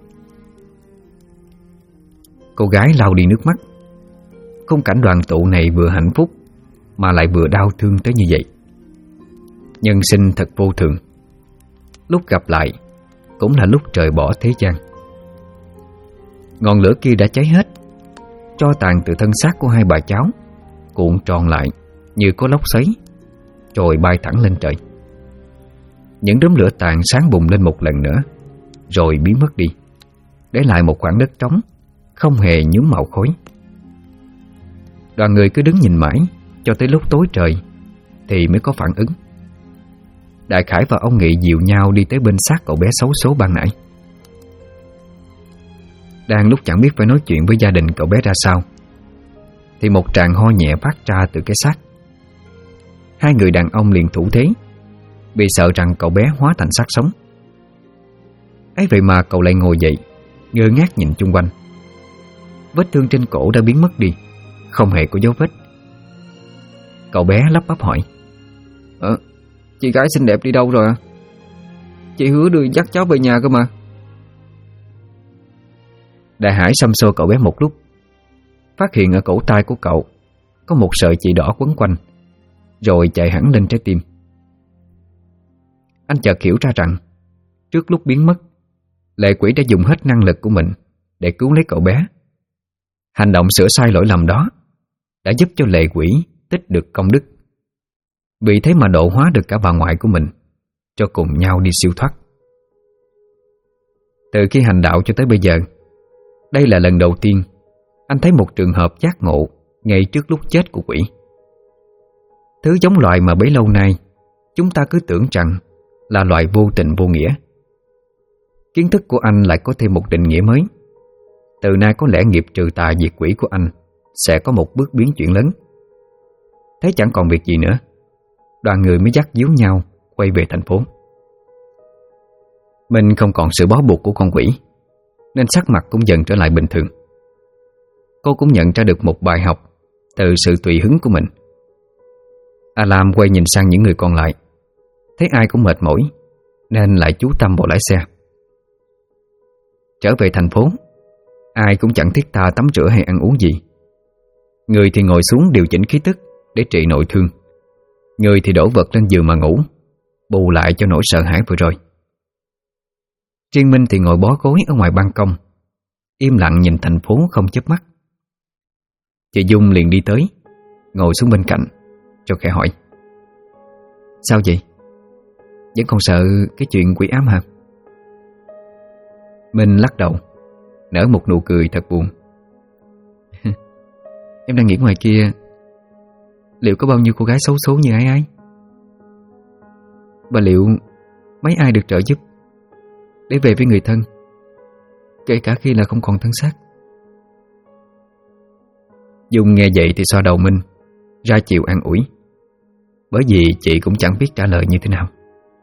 Cô gái lau đi nước mắt. Khung cảnh đoàn tụ này vừa hạnh phúc mà lại vừa đau thương tới như vậy. Nhân sinh thật vô thường, lúc gặp lại cũng là lúc trời bỏ thế gian. Ngọn lửa kia đã cháy hết, tro tàn từ thân xác của hai bà cháu cuộn tròn lại như có lốc xoáy, rồi bay thẳng lên trời. Những đốm lửa tàn sáng bùng lên một lần nữa, rồi biến mất đi, để lại một khoảng đất trống không hề nhuốm màu khói. Đoàn người cứ đứng nhìn mãi cho tới lúc tối trời thì mới có phản ứng. Đại Khải và ông Nghị dìu nhau đi tới bên xác cậu bé xấu số ban nãy. Đang lúc chẳng biết phải nói chuyện với gia đình cậu bé ra sao, thì một tràng ho nhẹ phát ra từ cái xác. Hai người đàn ông liền thủ thế, vì sợ rằng cậu bé hóa thành xác sống. Ấy vậy mà cậu lại ngồi dậy, ngơ ngác nhìn chung quanh. Vết thương trên cổ đã biến mất đi, không hề có dấu vết. Cậu bé lắp bắp hỏi: Chị gái xinh đẹp đi đâu rồi ạ? Chị hứa đưa dắt cháu về nhà cơ mà. Đại Hải xăm xô cậu bé một lúc, phát hiện ở cổ tay của cậu có một sợi chỉ đỏ quấn quanh, rồi chạy hẳn lên trái tim. Anh chợt hiểu ra rằng trước lúc biến mất, lệ quỷ đã dùng hết năng lực của mình để cứu lấy cậu bé. Hành động sửa sai lỗi lầm đó đã giúp cho lệ quỷ tích được công đức, vì thế mà độ hóa được cả bà ngoại của mình, cho cùng nhau đi siêu thoát. Từ khi hành đạo cho tới bây giờ, đây là lần đầu tiên anh thấy một trường hợp giác ngộ ngay trước lúc chết của quỷ. Thứ giống loài mà bấy lâu nay chúng ta cứ tưởng rằng là loài vô tình vô nghĩa. Kiến thức của anh lại có thêm một định nghĩa mới. Từ nay có lẽ nghiệp trừ tà diệt quỷ của anh sẽ có một bước biến chuyển lớn. Thế chẳng còn việc gì nữa, đoàn người mới dắt díu nhau quay về thành phố. Mình không còn sự bó buộc của con quỷ, nên sắc mặt cũng dần trở lại bình thường. Cô cũng nhận ra được một bài học từ sự tùy hứng của mình. A Lam quay nhìn sang những người còn lại, Thấy ai cũng mệt mỏi nên lại chú tâm vào lái xe. Trở về thành phố, ai cũng chẳng thiết tha tắm rửa hay ăn uống gì. Người thì ngồi xuống điều chỉnh khí tức để trị nội thương, người thì đổ vật lên giường mà ngủ, bù lại cho nỗi sợ hãi vừa rồi. Riêng Minh thì ngồi bó gối ở ngoài ban công, im lặng nhìn thành phố không chớp mắt. Chị Dung liền đi tới, ngồi xuống bên cạnh, cho khẽ hỏi: "Sao vậy? Vẫn còn sợ cái chuyện quỷ ám hả?" Minh lắc đầu, nở một nụ cười thật buồn. "Em đang nghĩ ngoài kia liệu có bao nhiêu cô gái xấu số như Ái Ái, và liệu mấy ai được trợ giúp để về với người thân, kể cả khi là không còn thân xác." Dung nghe vậy thì xoa đầu Minh, ra chiều an ủi, bởi vì chị cũng chẳng biết trả lời như thế nào.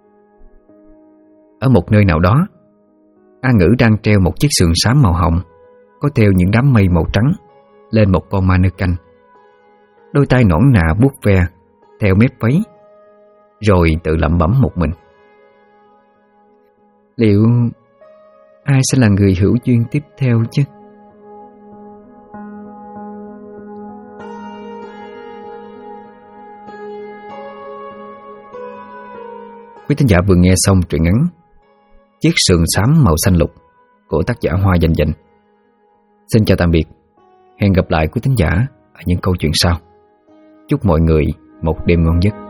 Ở một nơi nào đó, A Ngữ đang treo một chiếc sườn xám màu hồng, có treo những đám mây màu trắng lên một con ma nơ canh. Đôi tay nõn nà vuốt ve theo mép váy, rồi tự lẩm bẩm một mình: "Liệu ai sẽ là người hữu duyên tiếp theo chứ?" Quý thính giả vừa nghe xong truyện ngắn Chiếc sườn xám màu xanh lục của tác giả Hoa Dành Dành. Xin chào tạm biệt, hẹn gặp lại quý thính giả ở những câu chuyện sau. Chúc mọi người một đêm ngon giấc.